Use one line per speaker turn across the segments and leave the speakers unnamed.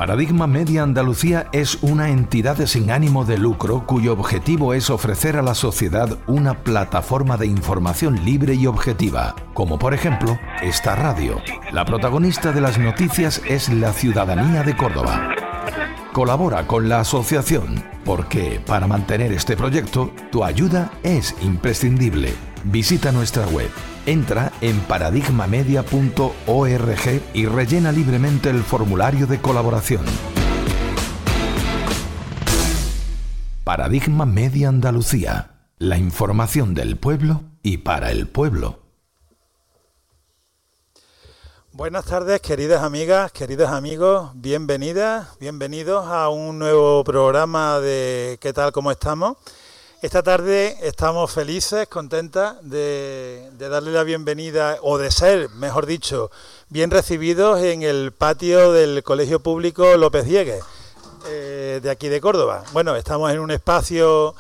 Paradigma Media Andalucía es una entidad sin ánimo de lucro cuyo objetivo es ofrecer a la sociedad una plataforma de información libre y objetiva, como por ejemplo esta radio. La protagonista de las noticias es la ciudadanía de Córdoba. Colabora con la asociación porque para mantener este proyecto tu ayuda es imprescindible. Visita nuestra web, entra en paradigmamedia.org y rellena libremente el formulario de colaboración. Paradigma Media Andalucía, la información del pueblo y para el pueblo.
Buenas tardes, queridas amigas, queridos amigos, bienvenidas, bienvenidos a un nuevo programa de ¿Qué tal? ¿Cómo estamos? Esta tarde estamos felices, contentas de darle la bienvenida, o de ser, mejor dicho, bien recibidos en el patio del Colegio Público López Diegues, de aquí de Córdoba. Bueno, estamos en un espacio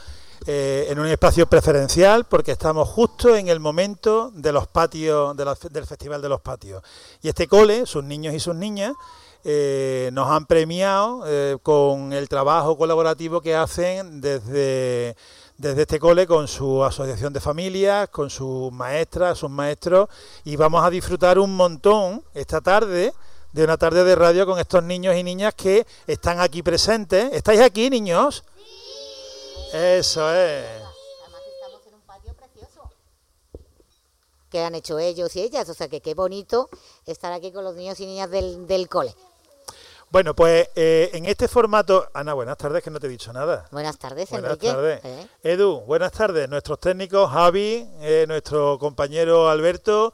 preferencial porque estamos justo en el momento de los patios, del Festival de los Patios. Y este cole, sus niños y sus niñas, nos han premiado con el trabajo colaborativo que hacen desde este cole con su asociación de familias, con sus maestras, sus maestros, y vamos a disfrutar un montón esta tarde de una tarde de radio con estos niños y niñas que están aquí presentes. ¿Estáis aquí, niños? Sí. Eso es.
Además estamos en un patio precioso que han hecho ellos y ellas, o sea que qué bonito estar aquí con los niños y niñas del cole.
Bueno, pues en este formato... Ana, buenas tardes, que no te he dicho nada.
Buenas tardes,
Enrique.
Buenas
tardes. Edu, buenas tardes. Nuestros técnicos, Javi, nuestro compañero Alberto,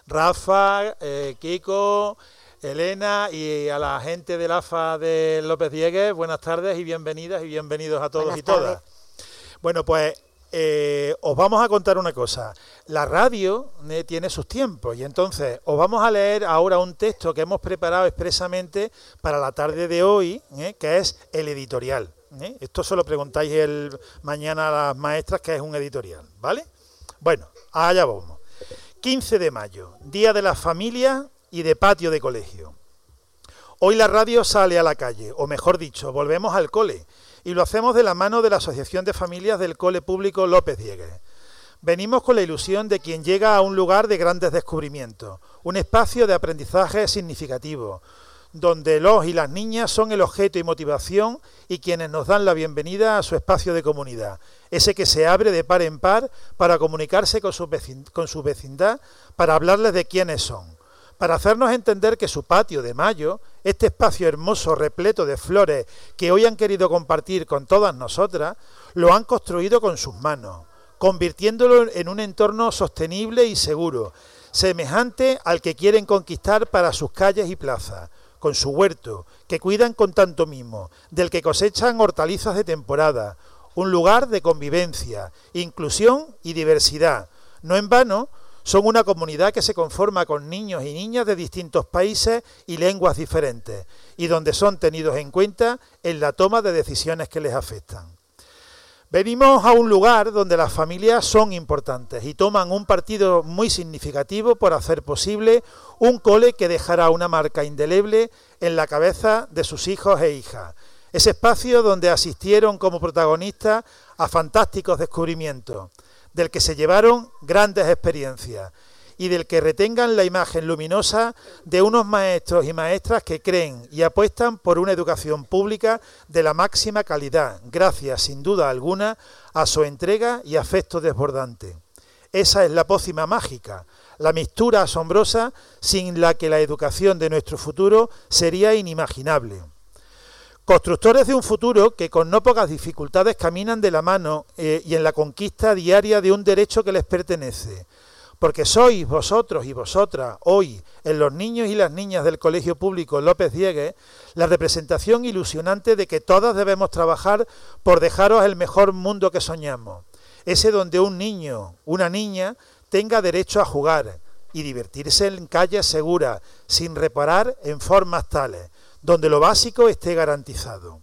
Rafa, Kiko, Elena y a la gente del AFA de López Diegues, buenas tardes y bienvenidas y bienvenidos a todos buenas y todas. Tardes. Bueno, pues os vamos a contar una cosa. La radio tiene sus tiempos y entonces os vamos a leer ahora un texto que hemos preparado expresamente para la tarde de hoy, que es el editorial. Esto se lo preguntáis mañana a las maestras, que es un editorial, ¿vale? Bueno, allá vamos. 15 de mayo, Día de las Familias y de Patio de Colegio. Hoy la radio sale a la calle, o mejor dicho, volvemos al cole, y lo hacemos de la mano de la Asociación de Familias del Cole Público López Diegues. Venimos con la ilusión de quien llega a un lugar de grandes descubrimientos, un espacio de aprendizaje significativo, donde los y las niñas son el objeto y motivación y quienes nos dan la bienvenida a su espacio de comunidad, ese que se abre de par en par para comunicarse con su vecindad, para hablarles de quiénes son, para hacernos entender que su patio de mayo, este espacio hermoso repleto de flores que hoy han querido compartir con todas nosotras, lo han construido con sus manos, convirtiéndolo en un entorno sostenible y seguro, semejante al que quieren conquistar para sus calles y plazas, con su huerto, que cuidan con tanto mimo, del que cosechan hortalizas de temporada, un lugar de convivencia, inclusión y diversidad. No en vano, son una comunidad que se conforma con niños y niñas de distintos países y lenguas diferentes, y donde son tenidos en cuenta en la toma de decisiones que les afectan. Venimos a un lugar donde las familias son importantes y toman un partido muy significativo por hacer posible un cole que dejará una marca indeleble en la cabeza de sus hijos e hijas. Ese espacio donde asistieron como protagonistas a fantásticos descubrimientos, del que se llevaron grandes experiencias y del que retengan la imagen luminosa de unos maestros y maestras que creen y apuestan por una educación pública de la máxima calidad, gracias, sin duda alguna, a su entrega y afecto desbordante. Esa es la pócima mágica, la mixtura asombrosa sin la que la educación de nuestro futuro sería inimaginable. Constructores de un futuro que con no pocas dificultades caminan de la mano y en la conquista diaria de un derecho que les pertenece. Porque sois vosotros y vosotras hoy, en los niños y las niñas del Colegio Público López Diegues, la representación ilusionante de que todas debemos trabajar por dejaros el mejor mundo que soñamos. Ese donde un niño, una niña, tenga derecho a jugar y divertirse en calles seguras, sin reparar en formas tales, donde lo básico esté garantizado.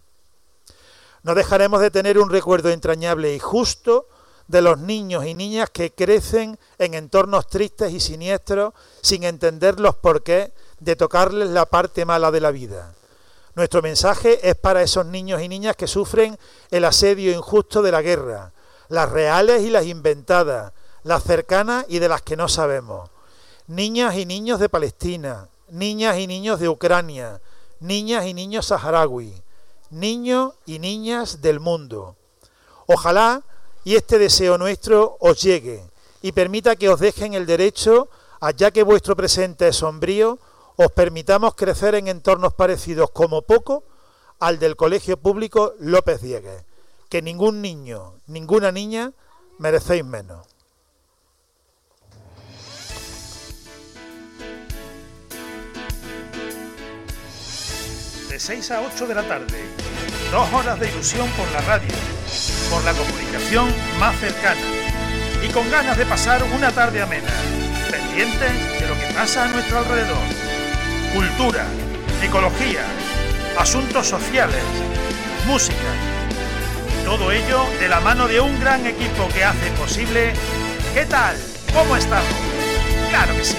No dejaremos de tener un recuerdo entrañable y justo de los niños y niñas que crecen en entornos tristes y siniestros sin entender los porqués de tocarles la parte mala de la vida. Nuestro mensaje es para esos niños y niñas que sufren el asedio injusto de la guerra, las reales y las inventadas, las cercanas y de las que no sabemos. Niñas y niños de Palestina, niñas y niños de Ucrania, niñas y niños saharauis, niños y niñas del mundo. Ojalá y este deseo nuestro os llegue y permita que os dejen el derecho, allá que vuestro presente es sombrío, os permitamos crecer en entornos parecidos como poco al del Colegio Público López Diegues, que ningún niño, ninguna niña merecéis menos.
De 6 a 8 de la tarde, 2 horas de ilusión por la radio, por la comunicación más cercana y con ganas de pasar una tarde amena, pendientes de lo que pasa a nuestro alrededor. Cultura, ecología, asuntos sociales, música. Todo ello de la mano de un gran equipo que hace posible... ¿Qué tal? ¿Cómo estamos? ¡Claro que sí!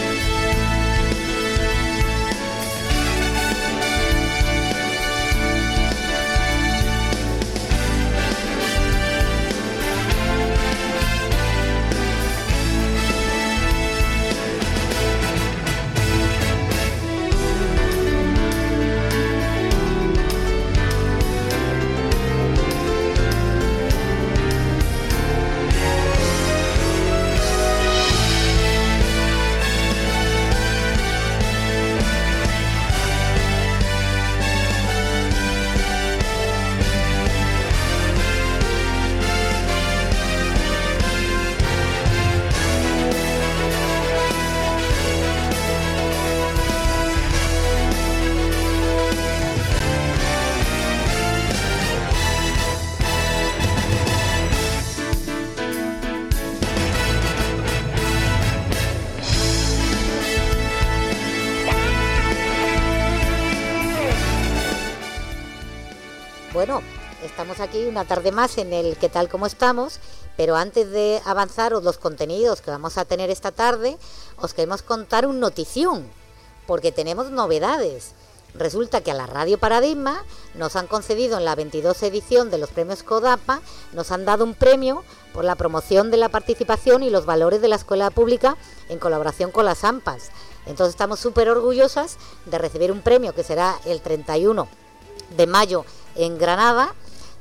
Bueno, estamos aquí una tarde más en el ¿Qué tal? ¿Cómo estamos? Pero antes de avanzaros los contenidos que vamos a tener esta tarde, os queremos contar un notición, porque tenemos novedades. Resulta que a la Radio Paradigma nos han concedido en la 22 edición de los premios CODAPA, nos han dado un premio por la promoción de la participación y los valores de la escuela pública en colaboración con las AMPAs. Entonces estamos súper orgullosas de recibir un premio que será el 31 de mayo en Granada,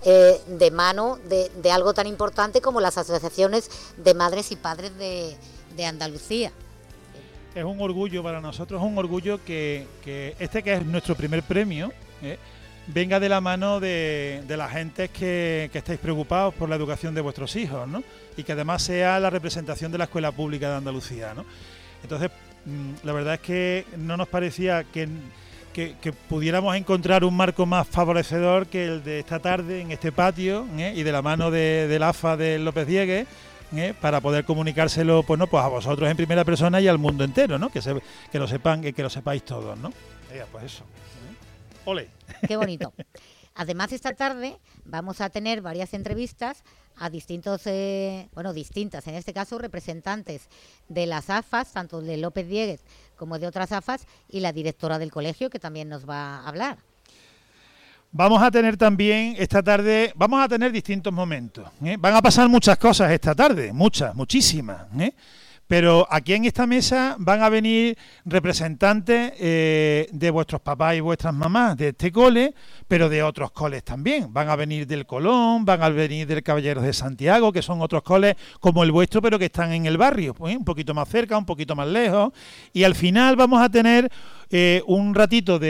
de mano de algo tan importante como las asociaciones de madres y padres de Andalucía.
Es un orgullo para nosotros, es un orgullo que es nuestro primer premio, venga de la mano de la gente que estáis preocupados por la educación de vuestros hijos, ¿no? Y que además sea la representación de la escuela pública de Andalucía, ¿no? Entonces, la verdad es que no nos parecía que pudiéramos encontrar un marco más favorecedor que el de esta tarde en este patio, y de la mano del AFA de López Diegues, para poder comunicárselo pues a vosotros en primera persona y al mundo entero, ¿no? Que lo sepan, que lo sepáis todos, ¿no? Pues eso. ¡Ole!
Qué bonito. Además, esta tarde vamos a tener varias entrevistas a distintas, en este caso, representantes de las AFAs, tanto de López Diegues como de otras AFAs, y la directora del colegio, que también nos va a hablar.
Vamos a tener también esta tarde, vamos a tener distintos momentos, Van a pasar muchas cosas esta tarde, muchísimas, Pero aquí en esta mesa van a venir representantes de vuestros papás y vuestras mamás de este cole, pero de otros coles también. Van a venir del Colón, van a venir del Caballeros de Santiago, que son otros coles como el vuestro, pero que están en el barrio, un poquito más cerca, un poquito más lejos. Y al final vamos a tener un ratito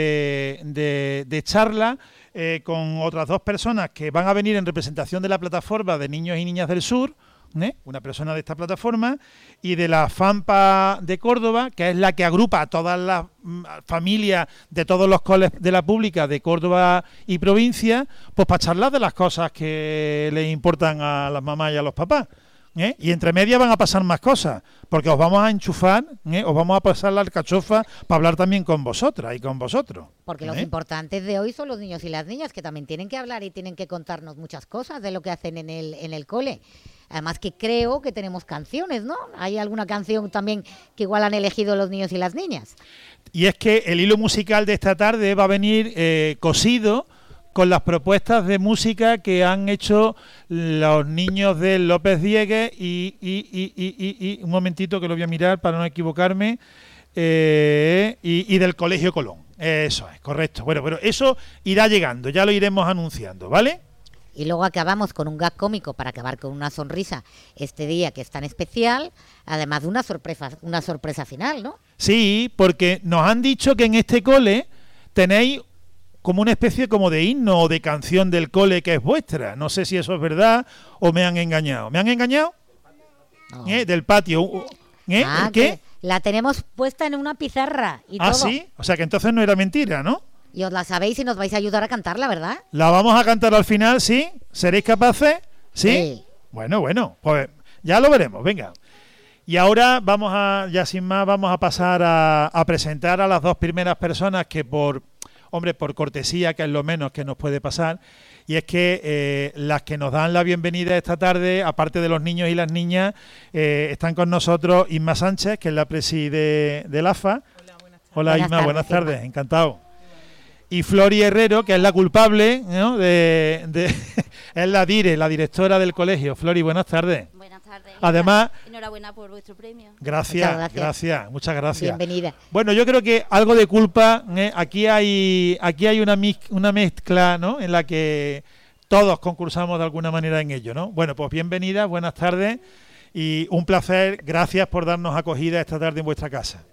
de charla con otras dos personas que van a venir en representación de la plataforma de Niños y Niñas del Sur, una persona de esta plataforma, y de la FAMPA de Córdoba, que es la que agrupa a todas las familias de todos los coles de la pública de Córdoba y provincia, pues para charlar de las cosas que les importan a las mamás y a los papás. Y entre medias van a pasar más cosas, porque os vamos a enchufar, os vamos a pasar la alcachofa para hablar también con vosotras y con vosotros.
Porque los importantes de hoy son los niños y las niñas, que también tienen que hablar y tienen que contarnos muchas cosas de lo que hacen en el cole. Además que creo que tenemos canciones, ¿no? ¿Hay alguna canción también que igual han elegido los niños y las niñas?
Y es que el hilo musical de esta tarde va a venir cosido con las propuestas de música que han hecho los niños de López Diegues y un momentito que lo voy a mirar para no equivocarme, y del Colegio Colón. Eso es, correcto. Bueno, pero eso irá llegando, ya lo iremos anunciando, ¿vale?
Y luego acabamos con un gag cómico para acabar con una sonrisa este día que es tan especial, además de una sorpresa final, ¿no?
Sí, porque nos han dicho que en este cole tenéis como una especie como de himno o de canción del cole que es vuestra. No sé si eso es verdad o me han engañado. ¿Me han engañado?
No.
Del patio. ¿Qué?
Que la tenemos puesta en una pizarra y todo.
¿Sí? O sea que entonces no era mentira, ¿no?
Y os la sabéis y nos vais a ayudar a cantarla, ¿verdad?
¿La vamos a cantar al final, sí? ¿Seréis capaces? ¿Sí?
Sí.
Bueno, pues ya lo veremos, venga. Y ahora ya sin más, vamos a pasar a presentar a las dos primeras personas que por cortesía, que es lo menos que nos puede pasar, y es que las que nos dan la bienvenida esta tarde, aparte de los niños y las niñas, están con nosotros Isma Sánchez, que es la presi de la AFA. Hola Isma, buenas tardes, encantado. Y Flori Herrero, que es la culpable, ¿no? es la directora del colegio. Flori, buenas tardes.
Buenas tardes.
Además,
enhorabuena por vuestro premio.
Gracias, muchas gracias.
Bienvenida.
Bueno, yo creo que algo de culpa, aquí hay una mezcla, ¿no? En la que todos concursamos de alguna manera en ello, ¿no? Bueno, pues bienvenida, buenas tardes y un placer. Gracias por darnos acogida esta tarde en vuestra casa.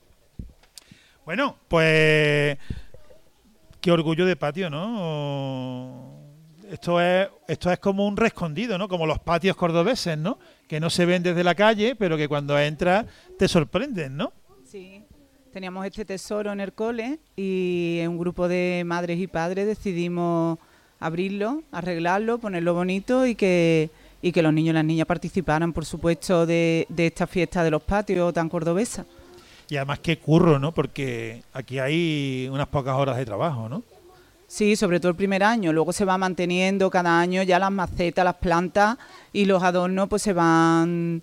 Bueno, pues qué orgullo de patio, ¿no? Esto es como un reescondido, ¿no? Como los patios cordobeses, ¿no? Que no se ven desde la calle, pero que cuando entras te sorprenden, ¿no?
Sí, teníamos este tesoro en el cole y un grupo de madres y padres decidimos abrirlo, arreglarlo, ponerlo bonito y que los niños y las niñas participaran, por supuesto, de esta fiesta de los patios tan cordobesa.
Y además qué curro, ¿no? Porque aquí hay unas pocas horas de trabajo, ¿no?
Sí, sobre todo el primer año. Luego se va manteniendo cada año ya las macetas, las plantas y los adornos pues se van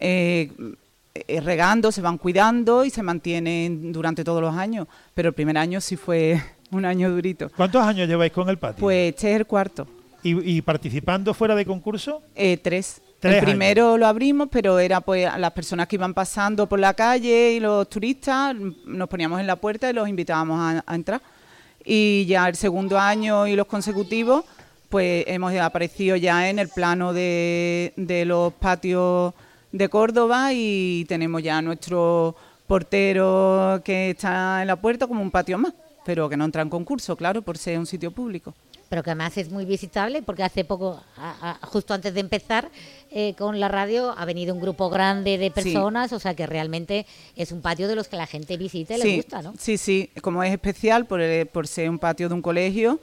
regando, se van cuidando y se mantienen durante todos los años. Pero el primer año sí fue un año durito.
¿Cuántos años lleváis con el patio?
Pues este es el cuarto.
¿Y participando fuera de concurso?
3. El primero lo abrimos, pero era pues a las personas que iban pasando por la calle y los turistas, nos poníamos en la puerta y los invitábamos a entrar. Y ya el segundo año y los consecutivos, pues hemos aparecido ya en el plano de los patios de Córdoba y tenemos ya nuestro portero que está en la puerta como un patio más, pero que no entra en concurso, claro, por ser un sitio público.
Pero que además es muy visitable porque hace poco, justo antes de empezar con la radio, ha venido un grupo grande de personas, sí. O sea que realmente es un patio de los que la gente visita y
sí,
les gusta, ¿no?
Sí, como es especial por ser un patio de un colegio,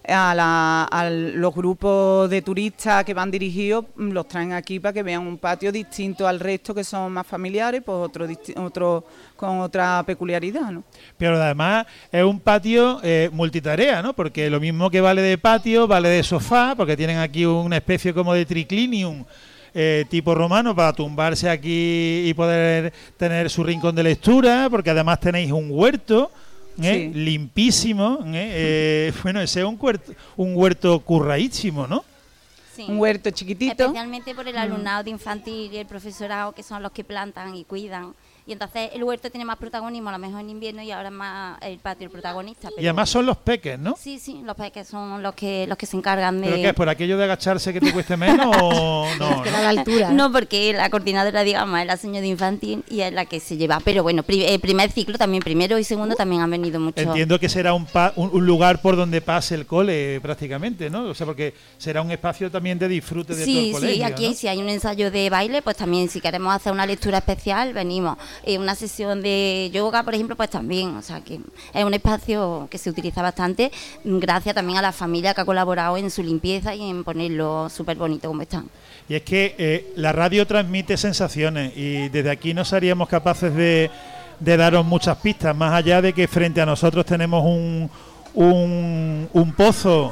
a los grupos de turistas que van dirigidos los traen aquí para que vean un patio distinto al resto que son más familiares, pues otro con otra peculiaridad, ¿no?
Pero además es un patio multitarea, ¿no? Porque lo mismo que vale de patio, vale de sofá, porque tienen aquí una especie como de triclinium tipo romano para tumbarse aquí y poder tener su rincón de lectura, porque además tenéis un huerto. Sí. Limpísimo, bueno, ese es un huerto curraísimo, ¿no?
Sí.
Un huerto chiquitito.
Especialmente por el alumnado de infantil y el profesorado, que son los que plantan y cuidan. Y entonces el huerto tiene más protagonismo, a lo mejor en invierno, y ahora es más el patio el protagonista.
Pero... Y además son los peques, ¿no?
Sí, los peques son los que se encargan de...
¿Pero qué es? ¿Por aquello de agacharse que te cueste menos o no?
Es que a la altura.
No, porque la coordinadora, digamos, es la señora de infantil y es la que se lleva. Pero bueno, primer ciclo también, primero y segundo también han venido muchos.
Entiendo que será un lugar por donde pase el cole prácticamente, ¿no? O sea, porque será un espacio también de disfrute de todo el colegio.
Sí, aquí, ¿no? Si hay un ensayo de baile, pues también si queremos hacer una lectura especial, venimos. Una sesión de yoga, por ejemplo, pues también, o sea que es un espacio que se utiliza bastante, gracias también a la familia que ha colaborado en su limpieza y en ponerlo súper bonito como están.
Y es que la radio transmite sensaciones y desde aquí no seríamos capaces de daros muchas pistas, más allá de que frente a nosotros tenemos un pozo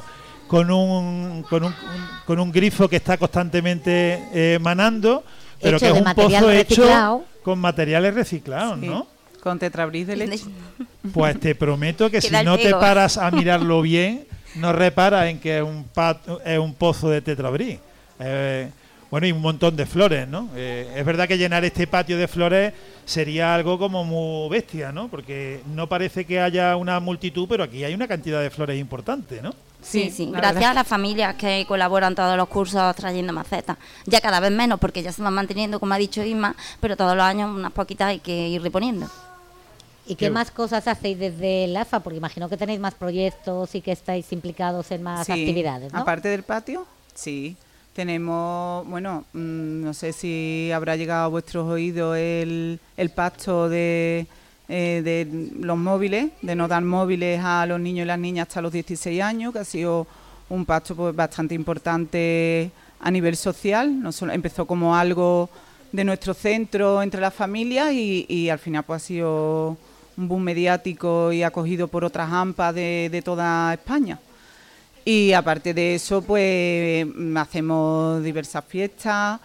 con un grifo que está constantemente manando, pero que es un pozo hecho con materiales reciclados, ¿no?
Con tetrabris de leche.
Pues te prometo que si no te paras a mirarlo bien, no reparas en que es un pozo de tetrabris. Bueno, y un montón de flores, ¿no? Es verdad que llenar este patio de flores sería algo como muy bestia, ¿no? Porque no parece que haya una multitud, pero aquí hay una cantidad de flores importante, ¿no?
Sí. Gracias a las familias que colaboran todos los cursos trayendo macetas. Ya cada vez menos, porque ya se van manteniendo, como ha dicho Isma, pero todos los años unas poquitas hay que ir reponiendo.
¿Y qué más cosas hacéis desde el AFA? Porque imagino que tenéis más proyectos y que estáis implicados en más actividades, ¿no?
Aparte del patio, sí. Tenemos, bueno, no sé si habrá llegado a vuestros oídos el pacto de los móviles, de no dar móviles a los niños y las niñas hasta los 16 años, que ha sido un pacto pues bastante importante a nivel social. No solo, empezó como algo de nuestro centro entre las familias y al final pues ha sido un boom mediático y acogido por otras AMPAs de toda España. Y aparte de eso, pues hacemos diversas fiestas,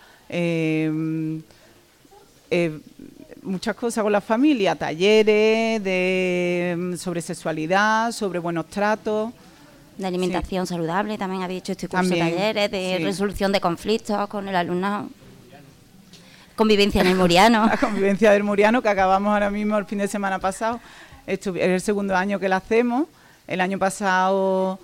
muchas cosas con la familia, talleres sobre sexualidad, sobre buenos tratos.
De alimentación saludable, también habéis hecho este curso de talleres, de resolución de conflictos con el alumnado. Convivencia en el Muriano. La
convivencia del Muriano, que acabamos ahora mismo el fin de semana pasado. Es el segundo año que la hacemos. El año pasado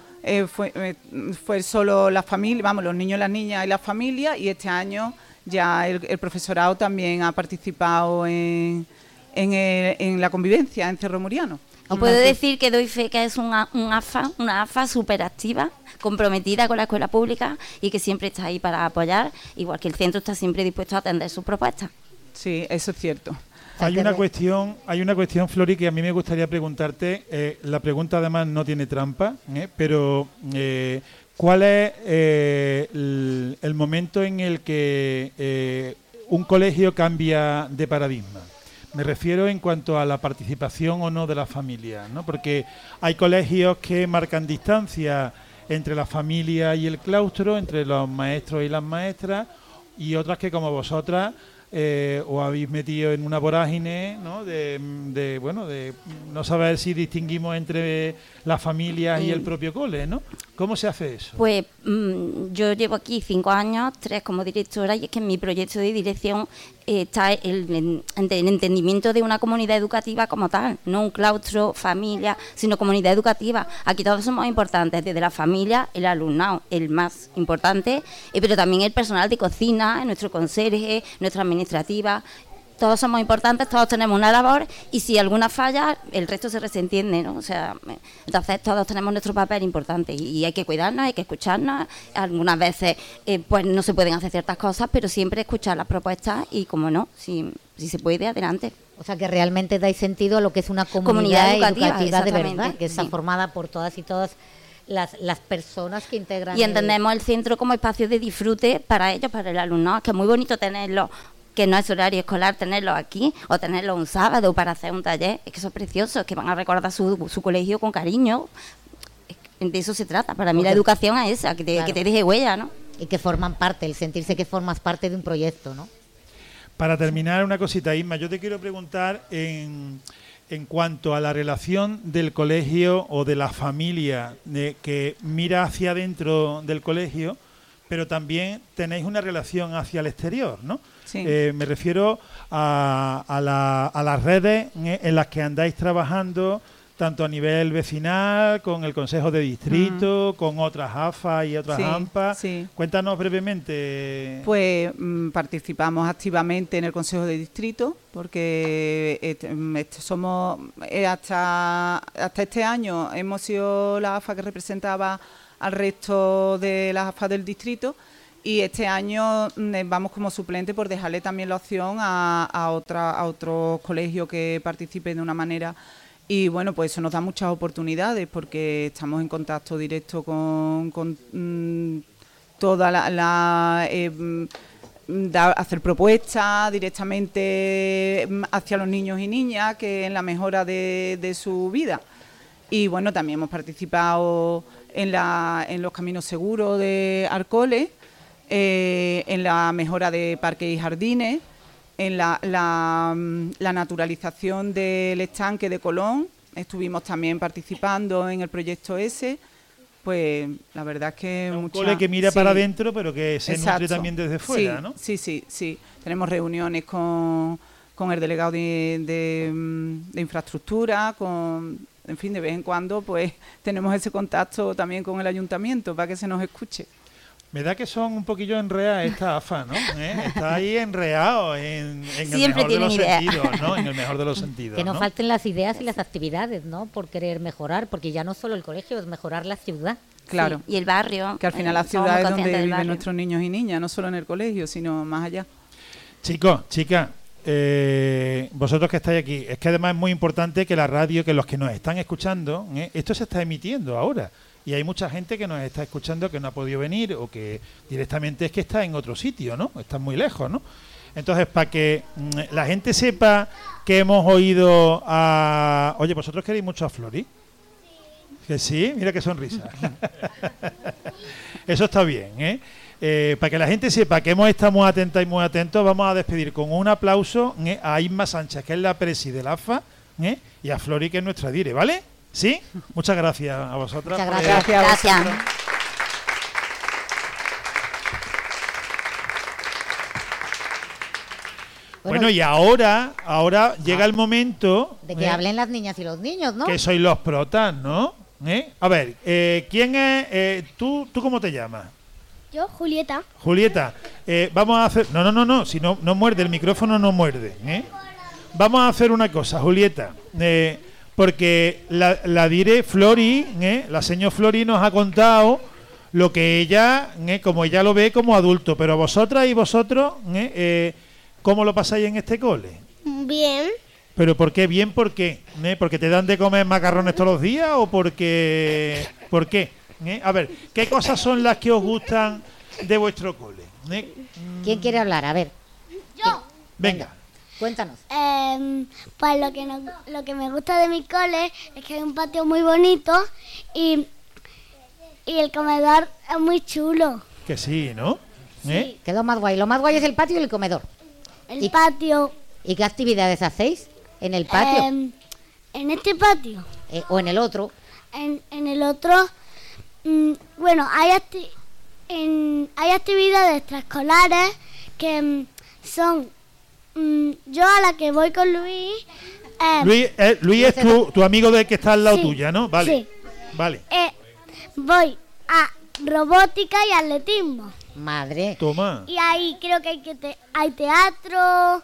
fue solo la familia, vamos, los niños, las niñas y la familia, y este año ya el profesorado también ha participado en la convivencia en Cerro Muriano.
Os puedo decir que doy fe que es una AFA súper activa, comprometida con la escuela pública y que siempre está ahí para apoyar, igual que el centro está siempre dispuesto a atender sus propuestas.
Sí, eso es cierto.
Hay una cuestión, Flori, que a mí me gustaría preguntarte. La pregunta además no tiene trampa, pero ¿cuál es el momento en el que un colegio cambia de paradigma? Me refiero en cuanto a la participación o no de la familia, ¿no? Porque hay colegios que marcan distancia entre la familia y el claustro, entre los maestros y las maestras, y otras que, como vosotras, os habéis metido en una vorágine, ¿no? de no saber si distinguimos entre las familias y el propio cole, ¿no? ¿Cómo se hace eso?
Pues yo llevo aquí 5 años, 3 como directora, y es que en mi proyecto de dirección está el entendimiento de una comunidad educativa como tal, no un claustro, familia, sino comunidad educativa. Aquí todos somos importantes, desde la familia, el alumnado, el más importante, pero también el personal de cocina, nuestro conserje, nuestra administrativa. Todos somos importantes, todos tenemos una labor, y si alguna falla, el resto se resentiende, ¿no? O sea, entonces todos tenemos nuestro papel importante y hay que cuidarnos, hay que escucharnos. Algunas veces pues no se pueden hacer ciertas cosas, pero siempre escuchar las propuestas y, como no, si se puede, adelante.
O sea, que realmente dais sentido a lo que es una comunidad educativa de verdad, que está formada por todas y todas las personas que integran.
Y entendemos el centro como espacio de disfrute para ellos, para el alumnado, que es muy bonito tenerlo, que no es horario escolar, tenerlo aquí, o tenerlo un sábado para hacer un taller. Es que eso es precioso, es que van a recordar su colegio con cariño. De eso se trata. Para mí la educación es esa, que te deje huella, ¿no?
Y que forman parte, el sentirse que formas parte de un proyecto, ¿no?
Para terminar, una cosita, Isma, yo te quiero preguntar en cuanto a la relación del colegio o de la familia que mira hacia adentro del colegio, pero también tenéis una relación hacia el exterior, ¿no?
Sí.
Me refiero a las redes en las que andáis trabajando, tanto a nivel vecinal, con el Consejo de Distrito, con otras AFA y otras AMPA. Sí. Cuéntanos brevemente.
Pues participamos activamente en el Consejo de Distrito, porque somos hasta este año hemos sido la AFA que representaba al resto de las AFA del distrito, y este año vamos como suplente por dejarle también la opción a otros colegios que participen de una manera. Y bueno, pues eso nos da muchas oportunidades, porque estamos en contacto directo con toda hacer propuestas directamente hacia los niños y niñas, que en la mejora de su vida. Y bueno, también hemos participado en los caminos seguros de Arcoles, en la mejora de parques y jardines, en la naturalización del estanque de Colón. Estuvimos también participando en el proyecto ese. Pues la verdad es que
un cole que mira para adentro, pero que se nutre también desde fuera,
sí,
¿no?
Sí. Tenemos reuniones con el delegado de infraestructura, en fin, de vez en cuando pues tenemos ese contacto también con el ayuntamiento para que se nos escuche.
Me da que son un poquillo enreadas esta AFA, ¿no? Está ahí enreado en el mejor de los sentidos, ¿no? En el mejor de los sentidos.
Que no falten las ideas y las actividades, ¿no? Por querer mejorar, porque ya no solo el colegio, es mejorar la ciudad.
Claro.
Sí, y el barrio.
Que al final la ciudad es donde viven nuestros niños y niñas, no solo en el colegio, sino más allá.
Chicos, chicas, vosotros que estáis aquí, es que además es muy importante que la radio, que los que nos están escuchando, esto se está emitiendo ahora. Y hay mucha gente que nos está escuchando que no ha podido venir o que directamente es que está en otro sitio, ¿no? Está muy lejos, ¿no? Entonces, para que la gente sepa que hemos oído a... Oye, ¿vosotros queréis mucho a Flori? Que sí, mira qué sonrisa. Eso está bien, para que la gente sepa que hemos estado muy atentas y muy atentos, vamos a despedir con un aplauso a Isma Sánchez, que es la presi del AFA, y a Flori, que es nuestra dire, ¿vale? ¿Sí? Muchas gracias a vosotras.
Muchas gracias.
Gracias.
Bueno, y ahora llega el momento...
De que hablen las niñas y los niños, ¿no?
Que sois los protas, ¿no? A ver, ¿quién es? ¿Tú cómo te llamas?
Yo, Julieta.
Julieta, vamos a hacer... No, si no muerde, el micrófono no muerde. Vamos a hacer una cosa, Julieta. Porque la dire Flori, la señora Flori nos ha contado lo que ella, como ella lo ve como adulto. Pero vosotras y vosotros, ¿cómo lo pasáis en este cole?
Bien.
¿Pero por qué bien? ¿Por qué? ¿Porque te dan de comer macarrones todos los días o porque...? ¿Por qué? A ver, ¿qué cosas son las que os gustan de vuestro cole?
¿Quién quiere hablar? A ver.
Yo.
Venga.
Cuéntanos.
Pues lo que me gusta de mi cole es que hay un patio muy bonito y el comedor es muy chulo.
Que sí, ¿no?
Sí, que es lo más guay. Lo más guay es el patio y el comedor.
El patio.
¿Y qué actividades hacéis en el patio?
En este patio.
¿O en el otro?
En el otro, bueno, hay actividades extraescolares que son... yo a la que voy con Luis...
Luis es tu amigo de que está al lado
sí,
tuya, ¿no? Vale.
Sí.
Vale.
Voy a robótica y atletismo.
Madre.
Toma.
Y ahí creo que hay teatro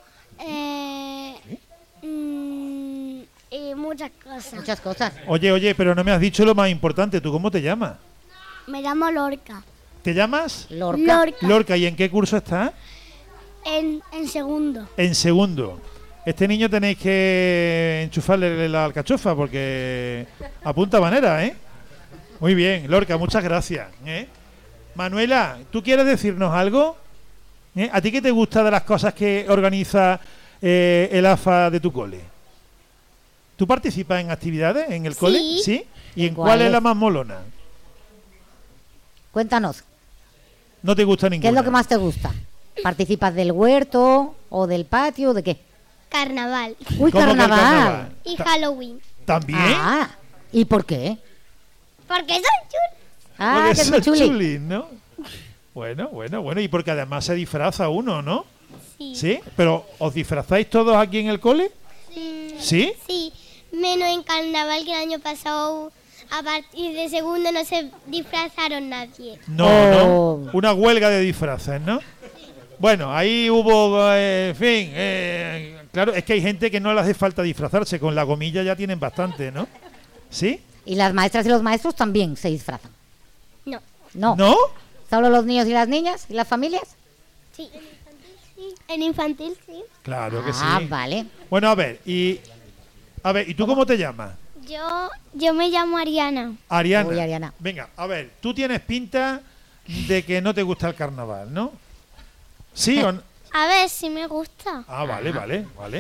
y muchas cosas.
Muchas cosas.
Oye, pero no me has dicho lo más importante. ¿Tú cómo te llamas?
Me llamo Lorca.
¿Te llamas?
Lorca.
Lorca. ¿Y en qué curso estás?
En segundo.
En segundo. Este niño tenéis que enchufarle la alcachofa porque apunta manera, Muy bien, Lorca, muchas gracias. Manuela, ¿tú quieres decirnos algo? ¿A ti qué te gusta de las cosas que organiza el AFA de tu cole? ¿Tú participas en actividades en el cole? ¿Sí? ¿Y en cuál es la más molona?
Cuéntanos.
¿No te gusta ninguna?
¿Qué es lo que más te gusta? ¿Participas del huerto o del patio o de qué?
Carnaval.
Uy, carnaval.
Y Halloween.
¿También?
Ah, ¿y por qué?
Porque son chulos.
Ah,
porque
que es muy
son
chuli.
chulis, ¿no? Bueno, y porque además se disfraza uno, ¿no?
Sí.
¿Sí? ¿Pero os disfrazáis todos aquí en el cole? ¿Sí?
Sí, menos en carnaval, que el año pasado a partir de segundo no se disfrazaron nadie.
No. Una huelga de disfraces, ¿no? Bueno, ahí hubo, en fin, claro, es que hay gente que no le hace falta disfrazarse, con la gomilla ya tienen bastante, ¿no? ¿Sí?
¿Y las maestras y los maestros también se disfrazan?
No.
No.
¿No?
¿Solo los niños y las niñas y las familias?
Sí. En infantil sí.
Claro que sí.
Ah, vale.
Bueno, a ver, ¿y tú cómo te llamas?
Yo me llamo Ariana.
Ariana.
Uy, Ariana.
Venga, a ver, tú tienes pinta de que no te gusta el carnaval, ¿no? ¿Sí o no?
A ver si me gusta.
Ah, vale.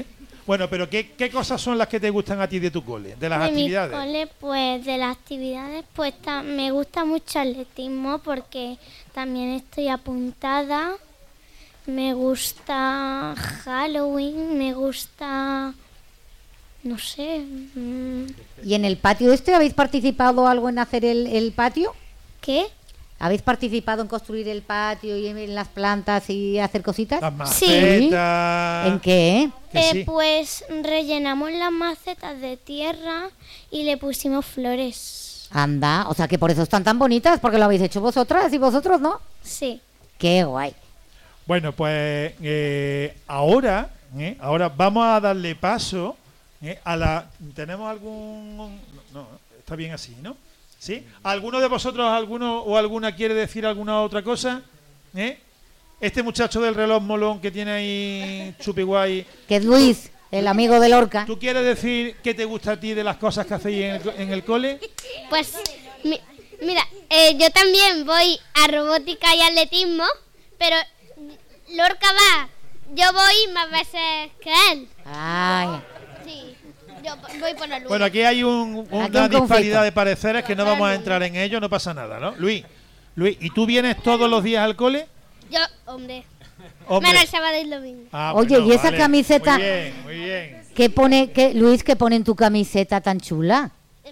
Bueno, pero ¿qué cosas son las que te gustan a ti de tu cole, de las
De mi
actividades?
cole, pues de las actividades, pues me gusta mucho atletismo porque también estoy apuntada. Me gusta Halloween, me gusta, no sé.
¿Y en el patio habéis participado algo en hacer el patio?
¿Qué?
¿Habéis participado en construir el patio y en las plantas y hacer cositas?
Las macetas.
¿En qué?
Que sí.
Pues rellenamos las macetas de tierra y le pusimos flores.
Anda, o sea que por eso están tan bonitas, porque lo habéis hecho vosotras y vosotros, ¿no?
Sí.
Qué guay.
Bueno, pues ahora vamos a darle paso a la... ¿Tenemos algún...? No, está bien así, ¿no? ¿Sí? ¿Alguno de vosotros, alguno o alguna quiere decir alguna otra cosa? Este muchacho del reloj molón que tiene ahí chupi guay.
Que es Luis, el amigo de Lorca.
¿Tú quieres decir qué te gusta a ti de las cosas que hacéis en el cole?
Pues mira, yo también voy a robótica y atletismo, pero Lorca va, yo voy más veces que él.
Ay.
Sí, yo voy por Luis.
Bueno, aquí hay una
conflicto.
disparidad de pareceres que no vamos a entrar en ello, no pasa nada, ¿no? Luis, ¿y tú vienes todos los días al cole?
Yo, hombre.
Hombre.
Menos el sábado y el domingo.
Oye, ¿y esa camiseta?
Muy bien.
¿Qué pone, Luis, qué pone en tu camiseta tan chula?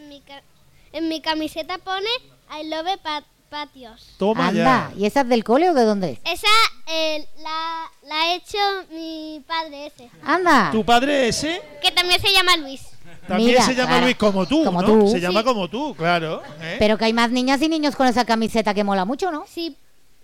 En mi camiseta pone I love patios.
Toma
Anda,
ya.
¿y esa es del cole o de dónde es?
Esa la ha hecho mi padre ese,
Anda.
¿Tu padre ese?
que también se llama Luis.
También
Mira,
se llama
claro.
Luis como tú,
Como
¿no?
tú.
Se llama
Sí.
como tú, claro.
Pero que hay más niñas y niños con esa camiseta que mola mucho, ¿no?
Sí.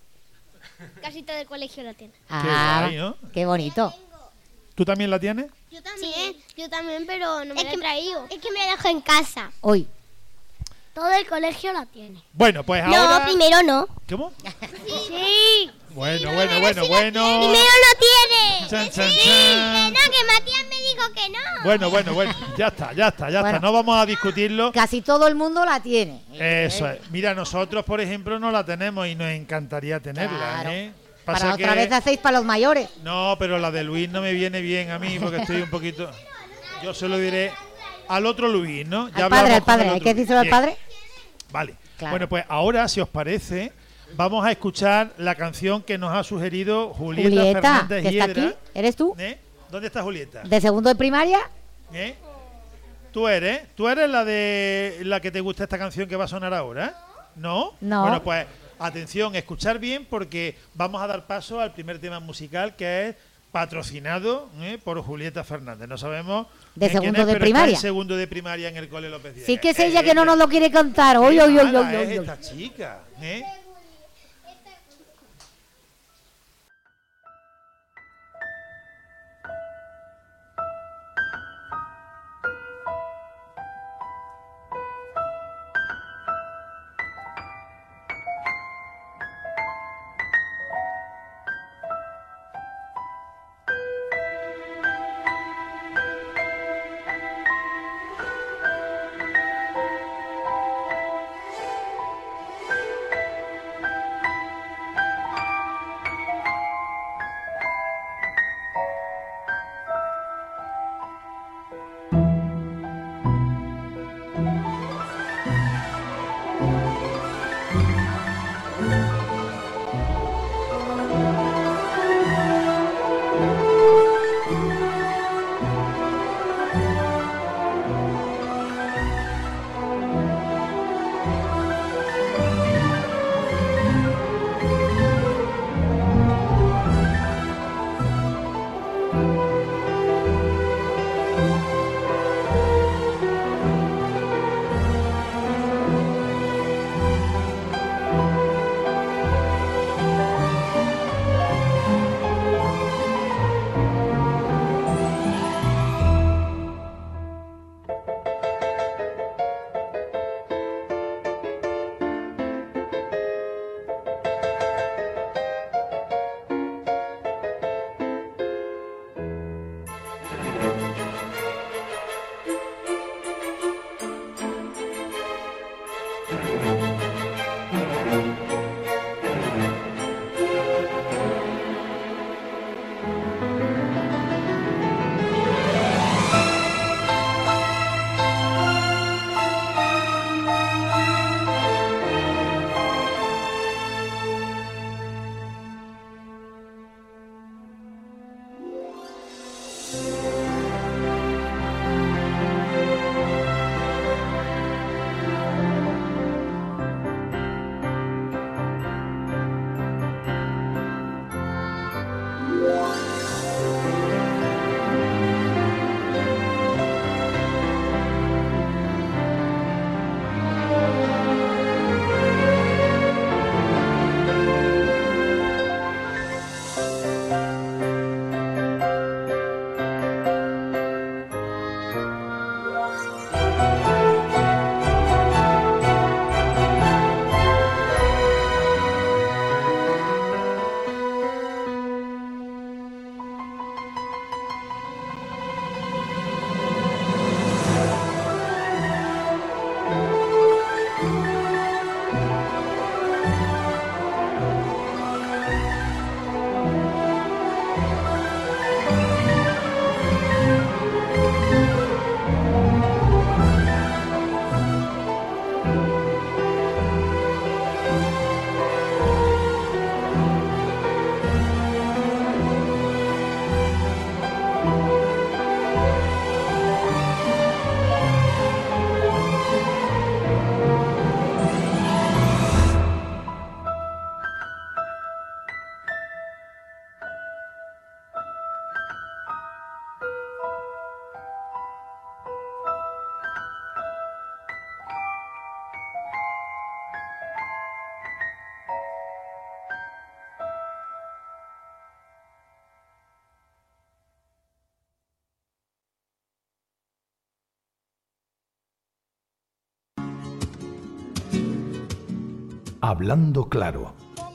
Casi todo el colegio la tiene.
Ah,
guay, ¿no?
qué bonito.
¿Tú también la tienes?
Yo también, pero no me la he traído. Es que me la dejo en casa.
Hoy.
Todo el colegio la tiene.
Bueno, pues ahora...
primero no.
¿Cómo?
Sí.
Bueno.
Primero no tiene.
Chan, chan,
Sí,
chan.
que Matías me dijo que no.
Bueno. Ya está.
Bueno.
No vamos a discutirlo.
Casi todo el mundo la tiene.
Eso es. Mira, nosotros, por ejemplo, no la tenemos y nos encantaría tenerla,
Claro.
¿eh?
Para
Pasa
otra
que-
vez hacéis para los mayores.
No, pero la de Luis no me viene bien a mí porque estoy un poquito... Yo se lo diré al otro Luis, ¿no?
Al
hablamos
padre, al
con
padre.
el
Hay
otro
que
Luis.
decírselo al
Bien.
padre.
Vale.
Claro.
Bueno, pues ahora, si os parece, vamos a escuchar la canción que nos ha sugerido Julieta Fernández
que está
Hiedra.
aquí. ¿Eres tú?
¿Dónde está Julieta?
¿De segundo de primaria?
¿Eh? ¿Tú eres la que te gusta esta canción que va a sonar ahora? ¿No?
No.
Bueno, pues atención, escuchar bien porque vamos a dar paso al primer tema musical que es patrocinado por Julieta Fernández. No sabemos
De
quién
segundo
es,
de
pero
primaria.
está en segundo de primaria en el Cole López Díaz.
Sí que es ella que no nos lo quiere contar. Hoy,
Qué
hoy, hoy,
mala
hoy,
es
hoy.
esta chica, ¿eh?
Hablando claro.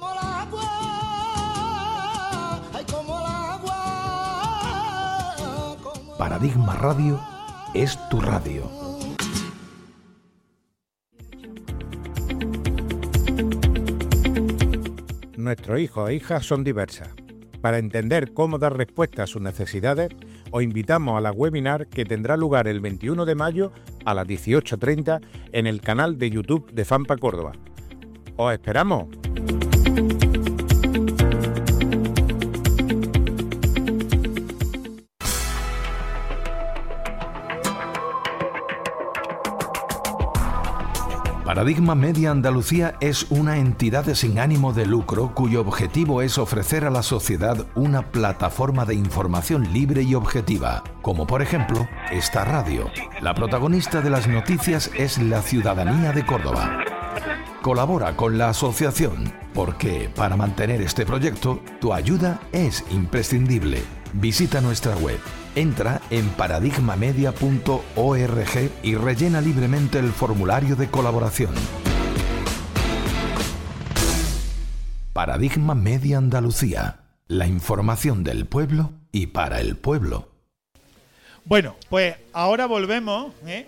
Paradigma Radio es tu radio.
Nuestros hijos e hijas son diversas. Para entender cómo dar respuesta a sus necesidades, os invitamos a la webinar que tendrá lugar el 21 de mayo a las 18:30 en el canal de YouTube de FAMPA Córdoba. ¡Os esperamos!
Paradigma Media Andalucía es una entidad sin ánimo de lucro cuyo objetivo es ofrecer a la sociedad una plataforma de información libre y objetiva, como por ejemplo esta radio. La protagonista de las noticias es la ciudadanía de Córdoba. Colabora con la asociación porque para mantener este proyecto tu ayuda es imprescindible. Visita nuestra web. Entra en paradigmamedia.org y rellena libremente el formulario de colaboración. Paradigma Media Andalucía. La información del pueblo y para el pueblo.
Bueno, pues ahora volvemos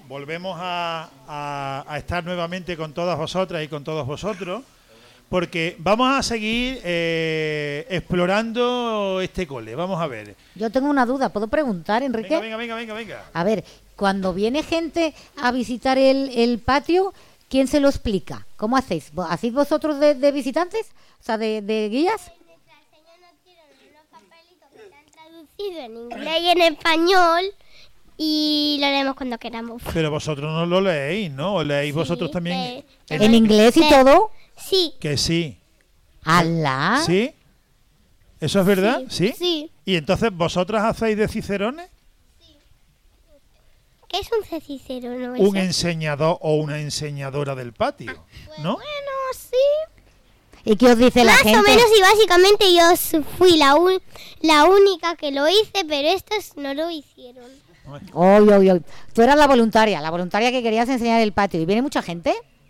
a estar nuevamente con todas vosotras y con todos vosotros, porque vamos a seguir explorando este cole. Vamos a ver.
Yo tengo una duda, ¿puedo preguntar, Enrique?
Venga.
A ver, cuando viene gente a visitar el patio, ¿quién se lo explica? ¿Cómo hacéis? ¿Hacéis vosotros de visitantes? O sea, de guías.
Traducido en inglés y en español y lo leemos cuando queramos.
Pero vosotros no lo leéis, ¿no? ¿O leéis vosotros también?
¿En inglés y todo?
Sí.
Que sí.
¿Alá?
¿Sí? ¿Eso es verdad?
Sí. Sí.
¿Y entonces vosotras hacéis de cicerones?
¿Qué es un cicerone?
Un enseñador o una enseñadora del patio, ¿no?
Bueno, sí.
¿Y qué os dice la gente?
Más o menos, y básicamente yo fui la única que lo hice, pero estos no lo hicieron.
Oy. Tú eras la voluntaria que querías enseñar el patio. ¿Y viene mucha gente?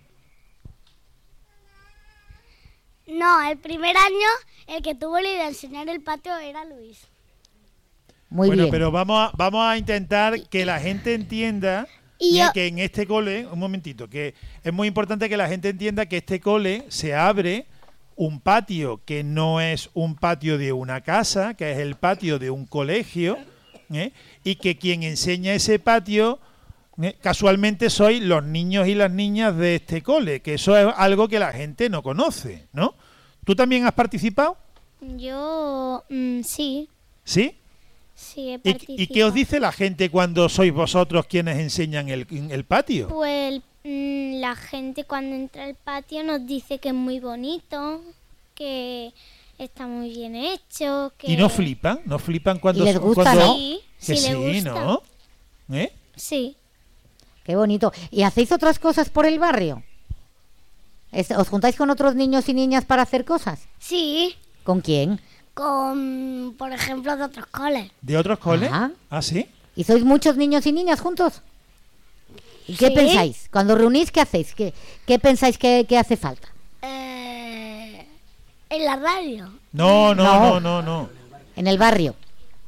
No, el primer año el que tuvo la idea de enseñar el patio era Luis.
Muy bien.
Pero vamos a intentar que la gente entienda que en este cole, un momentito, que es muy importante que la gente entienda que este cole se abre un patio que no es un patio de una casa, que es el patio de un colegio, y que quien enseña ese patio casualmente sois los niños y las niñas de este cole, que eso es algo que la gente no conoce, ¿no? ¿Tú también has participado?
Yo sí.
¿Sí?
Sí, he participado.
¿Y qué os dice la gente cuando sois vosotros quienes enseñan el patio?
Pues la gente cuando entra al patio nos dice que es muy bonito, que está muy bien hecho. Que...
¿Y no flipan? ¿No flipan cuando...
¿Y les gusta, no?
Sí,
que sí,
les gusta.
¿no?
Sí.
Qué bonito. ¿Y hacéis otras cosas por el barrio? ¿Os juntáis con otros niños y niñas para hacer cosas?
Sí.
¿Con quién?
Con, por ejemplo, de otros coles.
¿De otros coles?
Ah.
¿Ah, sí?
¿Y sois muchos niños y niñas juntos? ¿Y qué pensáis? Cuando reunís, ¿qué hacéis? ¿Qué pensáis que hace falta?
En la radio.
No.
En el barrio.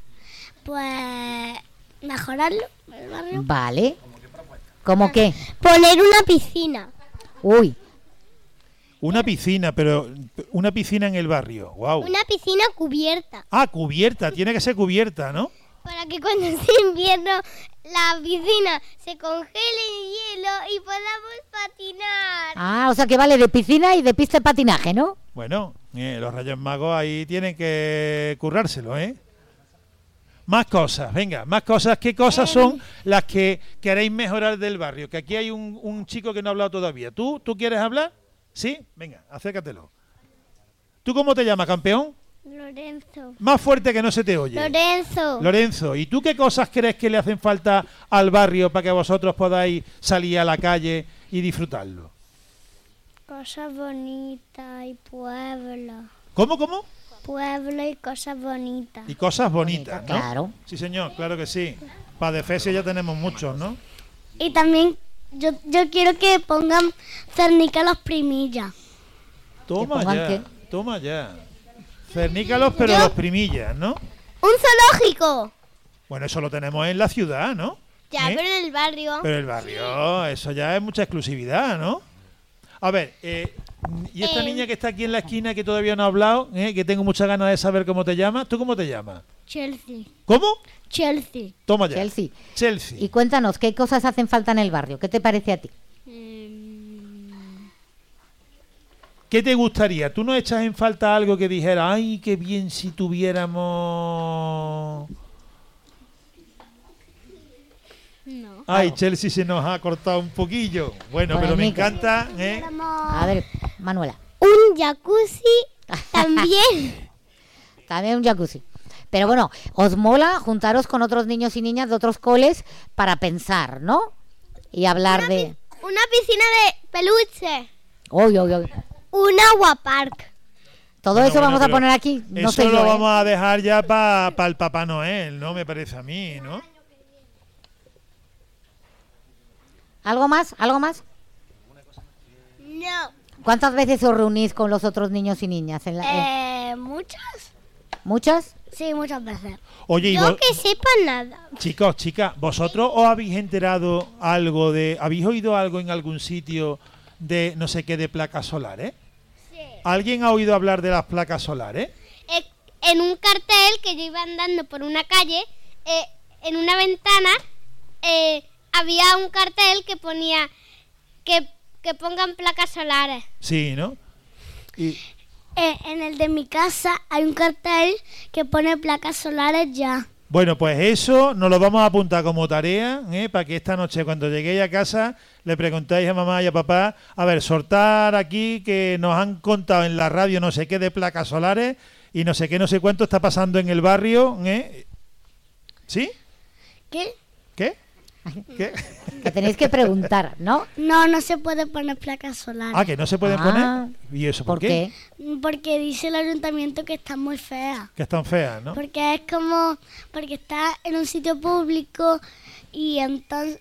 Pues mejorarlo, el barrio.
Vale. ¿Cómo qué?
Poner una piscina.
Uy.
Una piscina, pero una piscina en el barrio. Wow.
Una piscina cubierta.
Ah, cubierta, tiene que ser cubierta, ¿no?
Para que cuando sea invierno la piscina se congele en hielo y podamos patinar.
Ah, o sea que vale de piscina y de pista de patinaje, ¿no?
Bueno, los Reyes Magos ahí tienen que currárselo, ¿eh? Más cosas, venga, más cosas. ¿Qué cosas son las que queréis mejorar del barrio? Que aquí hay un chico que no ha hablado todavía. ¿Tú quieres hablar? ¿Sí? Venga, acércatelo. ¿Tú cómo te llamas, campeón?
Lorenzo.
Más fuerte que no se te oye. Lorenzo. ¿Y tú qué cosas crees que le hacen falta al barrio para que vosotros podáis salir a la calle y disfrutarlo?
Cosas bonitas y pueblo.
¿Cómo?
Pueblo y cosas bonitas.
Y cosas bonitas, ¿no?
Claro.
Sí, señor, claro que sí. Para Defesio ya tenemos muchos, ¿no?
Y también yo quiero que pongan Cernica Los Primillas.
Toma ya. Cernícalos, pero los primillas, ¿no?
¡Un zoológico!
Bueno, eso lo tenemos en la ciudad, ¿no?
Ya, pero en el barrio.
Pero el barrio, eso ya es mucha exclusividad, ¿no? A ver, y esta niña que está aquí en la esquina que todavía no ha hablado, que tengo muchas ganas de saber cómo te llamas. ¿Tú cómo te llamas?
Chelsea.
¿Cómo?
Chelsea.
Toma ya.
Chelsea. Y cuéntanos, ¿qué cosas hacen falta en el barrio? ¿Qué te parece a ti?
¿Qué te gustaría? ¿Tú no echas en falta algo que dijera, ay, qué bien si tuviéramos...?
No.
Ay, Chelsea se nos ha cortado un poquillo. Bueno, pero me encanta.
A ver, Manuela.
Un jacuzzi también.
También un jacuzzi. Pero bueno, os mola juntaros con otros niños y niñas de otros coles para pensar, ¿no? Y hablar
Una piscina de peluche.
Uy.
Un aguapark.
Todo eso vamos a poner aquí. No
eso
sé
lo
yo,
vamos a dejar ya para el Papá Noel, ¿no? Me parece a mí, ¿no?
¿Algo más?
No.
¿Cuántas veces os reunís con los otros niños y niñas?
¿Muchas?
¿Muchas?
Sí, muchas veces.
Oye,
yo que sepa nada.
Chicos, chicas, ¿vosotros os habéis enterado algo habéis oído algo en algún sitio de no sé qué de placas solares?
Sí.
¿Alguien ha oído hablar de las placas solares?
En un cartel que yo iba andando por una calle, en una ventana, había un cartel que ponía que pongan placas solares.
Sí, ¿no?
En el de mi casa hay un cartel que pone placas solares ya.
Bueno, pues eso nos lo vamos a apuntar como tarea, para que esta noche cuando lleguéis a casa le preguntáis a mamá y a papá, a ver, soltar aquí que nos han contado en la radio no sé qué de placas solares y no sé qué, no sé cuánto está pasando en el barrio, ¿sí?
¿Qué?
¿Qué?
Que tenéis que preguntar, ¿no?
No se puede poner placas solares.
Ah, que no se pueden poner. ¿Y eso por qué?
Porque dice el ayuntamiento que están muy feas.
Que están feas, ¿no?
Porque es como, porque está en un sitio público y entonces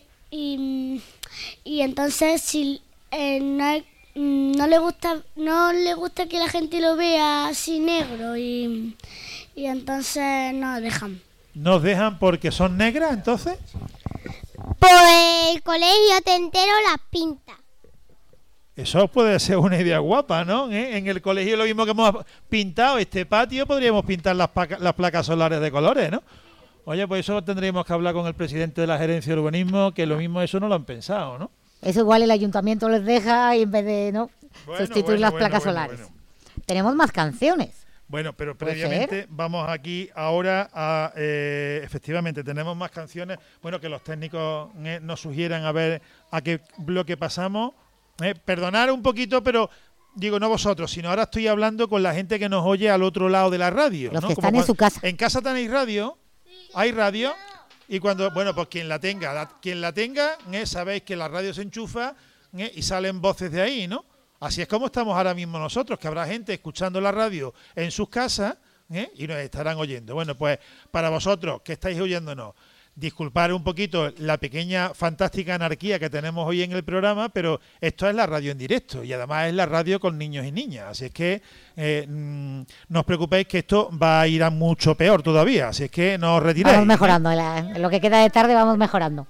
si no le gusta que la gente lo vea así negro y entonces no dejan.
¿Nos dejan porque son negras, entonces?
Pues el colegio te entero las pinta.
Eso puede ser una idea guapa, ¿no? En el colegio lo mismo que hemos pintado este patio, podríamos pintar las placas solares de colores, ¿no? Oye, pues eso tendríamos que hablar con el presidente de la gerencia de urbanismo, que lo mismo eso no lo han pensado, ¿no?
Eso igual el ayuntamiento les deja y en vez de sustituir las placas solares. Tenemos más canciones.
Bueno, pero previamente vamos aquí ahora a... efectivamente, tenemos más canciones. Bueno, que los técnicos nos sugieran a ver a qué bloque pasamos. Perdonar un poquito, pero digo, no vosotros, sino ahora estoy hablando con la gente que nos oye al otro lado de la radio.
Los que están en su casa.
¿En casa tenéis radio? ¿Hay radio? Y cuando, bueno, pues quien la tenga, sabéis que la radio se enchufa y salen voces de ahí, ¿no? Así es como estamos ahora mismo nosotros, que habrá gente escuchando la radio en sus casas y nos estarán oyendo. Bueno, pues para vosotros que estáis oyéndonos, disculpar un poquito la pequeña fantástica anarquía que tenemos hoy en el programa, pero esto es la radio en directo y además es la radio con niños y niñas. Así es que no os preocupéis que esto va a ir a mucho peor todavía. Así es que no os retiréis.
Vamos mejorando, en lo que queda de tarde vamos mejorando.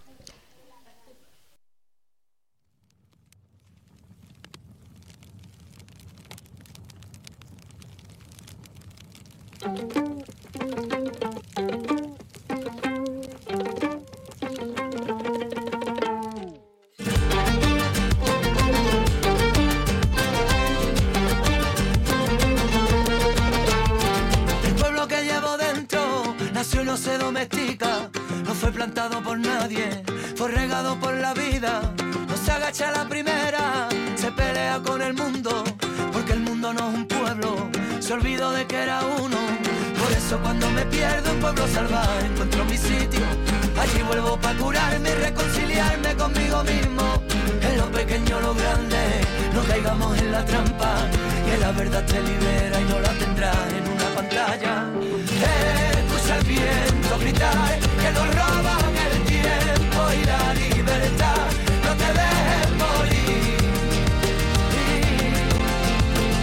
No se domestica, no fue plantado por nadie, fue regado por la vida, no se agacha a la primera, se pelea con el mundo, porque el mundo no es un pueblo, se olvidó de que era uno, por eso cuando me pierdo en pueblo salvaje encuentro mi sitio, allí vuelvo para curarme y reconciliarme conmigo mismo, en lo pequeño lo grande, no caigamos en la trampa, que la verdad te libera y no la tendrás en una pantalla. Escucha el viento gritar que nos roban el tiempo y la libertad. No te dejes morir.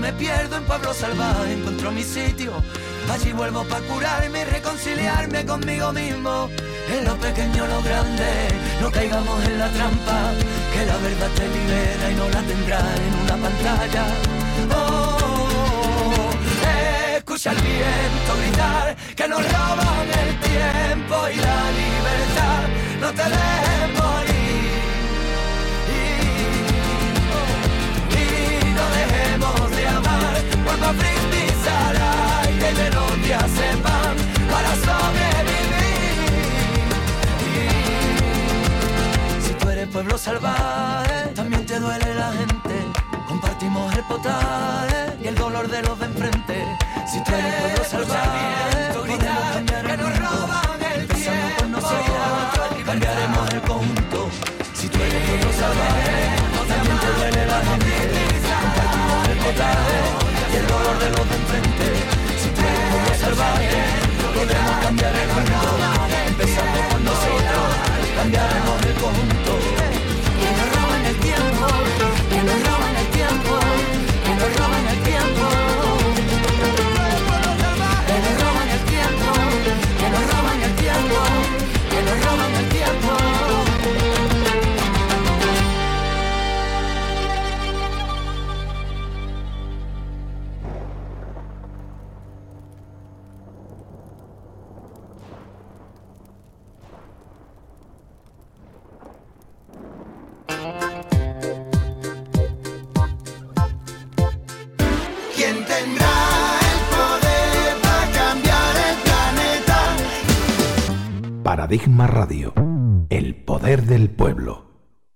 me pierdo en pueblo salvaje, encuentro mi sitio. Allí vuelvo para curarme y reconciliarme conmigo mismo. En lo pequeño, lo grande, no caigamos en la trampa, que la verdad te libera y no la tendrás en una pantalla. Oh, escucha el viento gritar, que nos roban el tiempo y la libertad. No te dejes morir y no dejemos de amar. Cuando brindis al aire y melodías se van para sobrevivir. Si tú eres pueblo salvaje, también te duele la gente. Compartimos el potaje y el dolor de los de enfrente. Si tú eres pueblo salvaje, podemos cambiar el mundo. Empezando por nosotros y cambiaremos el conjunto. Si tú eres pueblo salvaje, también te duele la gente. Compartimos el potaje y el dolor de los de enfrente. Si tú eres pueblo salvaje, podemos cambiar el mundo. Empezando por nosotros, cambiaremos el conjunto. Que nos roban el tiempo, que nos roban el tiempo, que nos roban el tiempo. Que nos roban el tiempo, que nos roban el tiempo, que nos roban el tiempo. ¿Quién tendrá el poder para cambiar el planeta?
Paradigma Radio, el poder del pueblo.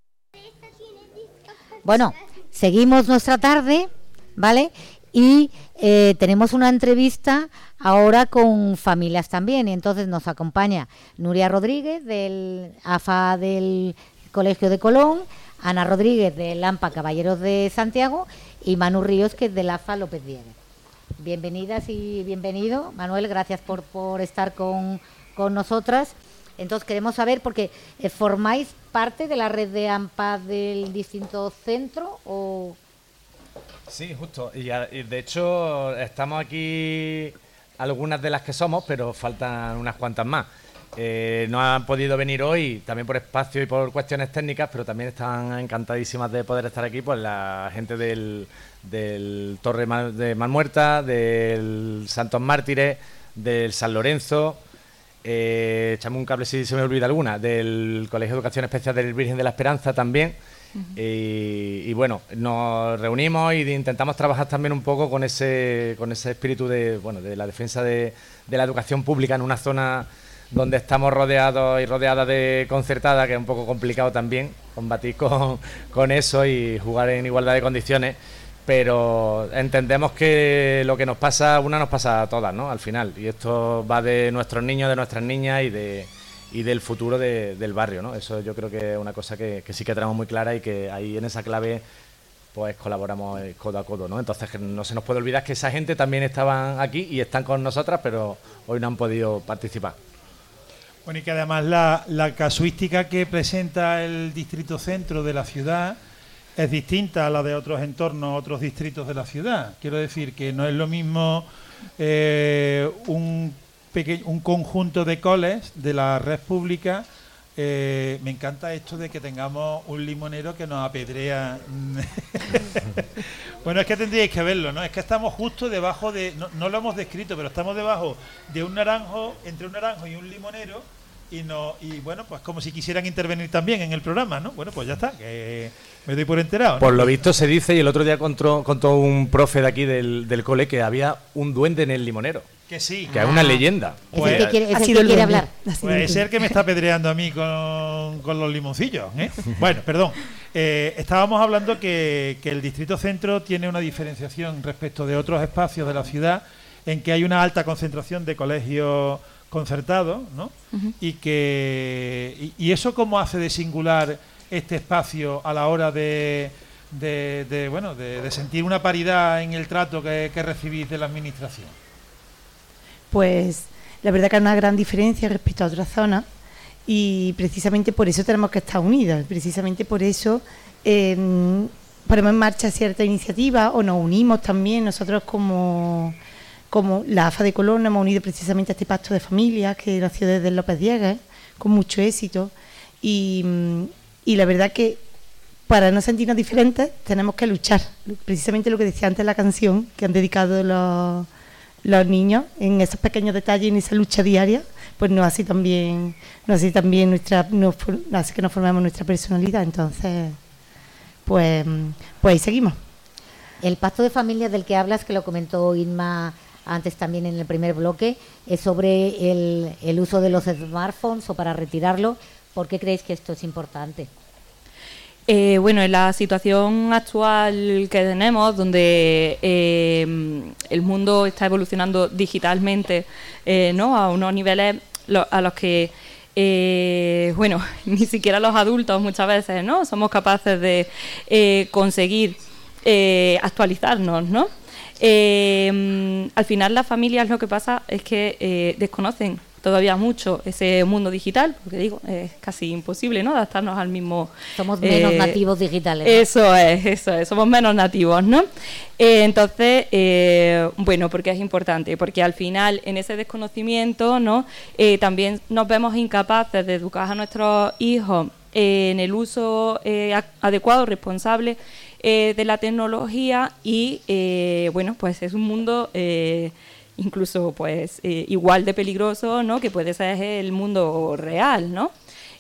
Bueno, seguimos nuestra tarde, ¿vale? Y tenemos una entrevista ahora con familias también. Y entonces nos acompaña Nuria Rodríguez del AFA del Colegio de Colón, Ana Rodríguez del AMPA Caballeros de Santiago y Manu Ríos, que es del AFA López Diegues. Bienvenidas y bienvenido. Manuel, gracias por estar con nosotras. Entonces queremos saber, porque ¿formáis parte de la red de AMPA del distinto centro o...?
Sí, justo. Y de hecho estamos aquí algunas de las que somos, pero faltan unas cuantas más. No han podido venir hoy, también por espacio y por cuestiones técnicas, pero también están encantadísimas de poder estar aquí, pues la gente del Torre de Malmuerta, del Santos Mártires, del San Lorenzo, echame un cable si se me olvida alguna, del Colegio de Educación Especial del Virgen de la Esperanza también. Y bueno, nos reunimos y intentamos trabajar también un poco con ese espíritu de la defensa de la educación pública en una zona donde estamos rodeados y rodeadas de concertada, que es un poco complicado también combatir con eso y jugar en igualdad de condiciones, pero entendemos que lo que nos pasa a todas, ¿no? Al final, y esto va de nuestros niños, de nuestras niñas y del futuro del barrio, ¿no? Eso yo creo que es una cosa que sí que tenemos muy clara y que ahí en esa clave pues colaboramos codo a codo, ¿no? Entonces que no se nos puede olvidar que esa gente también estaban aquí y están con nosotras, pero hoy no han podido participar.
Bueno, y que además la casuística que presenta el distrito centro de la ciudad es distinta a la de otros entornos, otros distritos de la ciudad. Quiero decir que no es lo mismo un conjunto de coles de la red pública. Me encanta esto de que tengamos un limonero que nos apedrea. Bueno, es que tendríais que verlo, ¿no? Es que estamos justo debajo de... No lo hemos descrito, pero estamos debajo de un naranjo, entre un naranjo y un limonero. Y bueno, pues como si quisieran intervenir también en el programa, ¿no? Bueno, pues ya está, que me doy por enterado, ¿no?
Por lo visto se dice, y el otro día contó un profe de aquí del cole, que había un duende en el limonero.
Que sí.
Que es una leyenda.
Pues, es el que quiere hablar.
Pues es el que me está apedreando a mí con los limoncillos, ¿eh? Bueno, perdón. Estábamos hablando que el distrito centro tiene una diferenciación respecto de otros espacios de la ciudad, en que hay una alta concentración de colegios concertados, ¿no? Uh-huh. Y eso cómo hace de singular este espacio a la hora de sentir una paridad en el trato que recibís de la administración.
Pues la verdad que hay una gran diferencia respecto a otras zonas y precisamente por eso tenemos que estar unidas, precisamente por eso ponemos en marcha cierta iniciativa o nos unimos también. Nosotros como la AFA de Colón nos hemos unido precisamente a este pacto de familias que nació desde López Diegues, con mucho éxito. Y la verdad que para no sentirnos diferentes tenemos que luchar. Precisamente lo que decía antes la canción que han dedicado los niños en esos pequeños detalles, en esa lucha diaria, pues nos hace también hace que nos formemos nuestra personalidad. Entonces, pues ahí seguimos.
El pacto de familias del que hablas, que lo comentó Inma antes también en el primer bloque, es sobre el uso de los smartphones o para retirarlo. ¿Por qué creéis que esto es importante?
Bueno, en la situación actual que tenemos, donde el mundo está evolucionando digitalmente, ¿no?, a unos niveles a los que bueno, ni siquiera los adultos muchas veces, ¿no?, somos capaces de conseguir actualizarnos, ¿no? Al final las familias lo que pasa es que desconocen todavía mucho ese mundo digital, porque digo, es casi imposible, ¿no?, adaptarnos al mismo...
Somos menos nativos digitales, ¿no?
Eso es, somos menos nativos, ¿no? Entonces, bueno, porque es importante, porque al final en ese desconocimiento, ¿no?, también nos vemos incapaces de educar a nuestros hijos en el uso adecuado, responsable de la tecnología y, bueno, pues es un mundo... incluso pues igual de peligroso, ¿no?, que puede ser el mundo real, ¿no?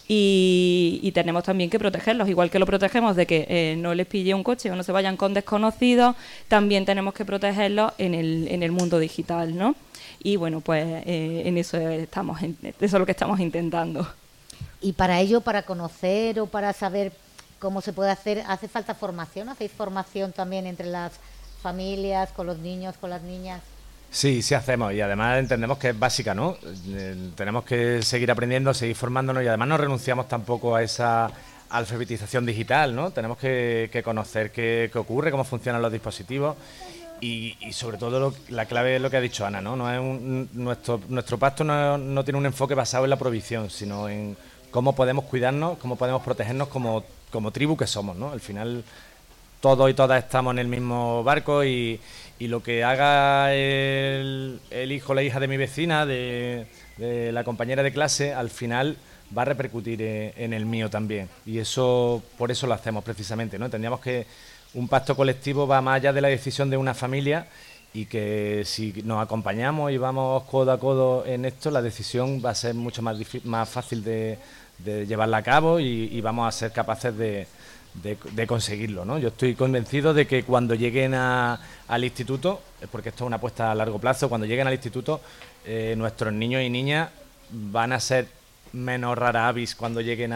Y tenemos también que protegerlos, igual que lo protegemos de que no les pille un coche o no se vayan con desconocidos, también tenemos que protegerlos en el mundo digital, ¿no? Y bueno, pues en eso eso es lo que estamos intentando.
Y para ello, para conocer o para saber cómo se puede hacer, ¿hace falta formación? ¿Hacéis formación también entre las familias, con los niños, con las niñas?
Sí, sí hacemos, y además entendemos que es básica, ¿no? Tenemos que seguir aprendiendo, seguir formándonos, y además no renunciamos tampoco a esa alfabetización digital, ¿no? Tenemos que conocer qué ocurre, cómo funcionan los dispositivos y sobre todo la clave es lo que ha dicho Ana, ¿no? No es nuestro pacto no tiene un enfoque basado en la provisión, sino en cómo podemos cuidarnos, cómo podemos protegernos como tribu que somos, ¿no? Al final todos y todas estamos en el mismo barco y lo que haga el hijo o la hija de mi vecina, de la compañera de clase, al final va a repercutir en el mío también. Y eso, por eso lo hacemos precisamente, ¿no? Entendíamos que un pacto colectivo va más allá de la decisión de una familia y que si nos acompañamos y vamos codo a codo en esto, la decisión va a ser mucho más fácil de llevarla a cabo y vamos a ser capaces de conseguirlo, ¿no? Yo estoy convencido de que cuando lleguen al instituto, porque esto es una apuesta a largo plazo, cuando lleguen al instituto, nuestros niños y niñas van a ser menos rara avis cuando lleguen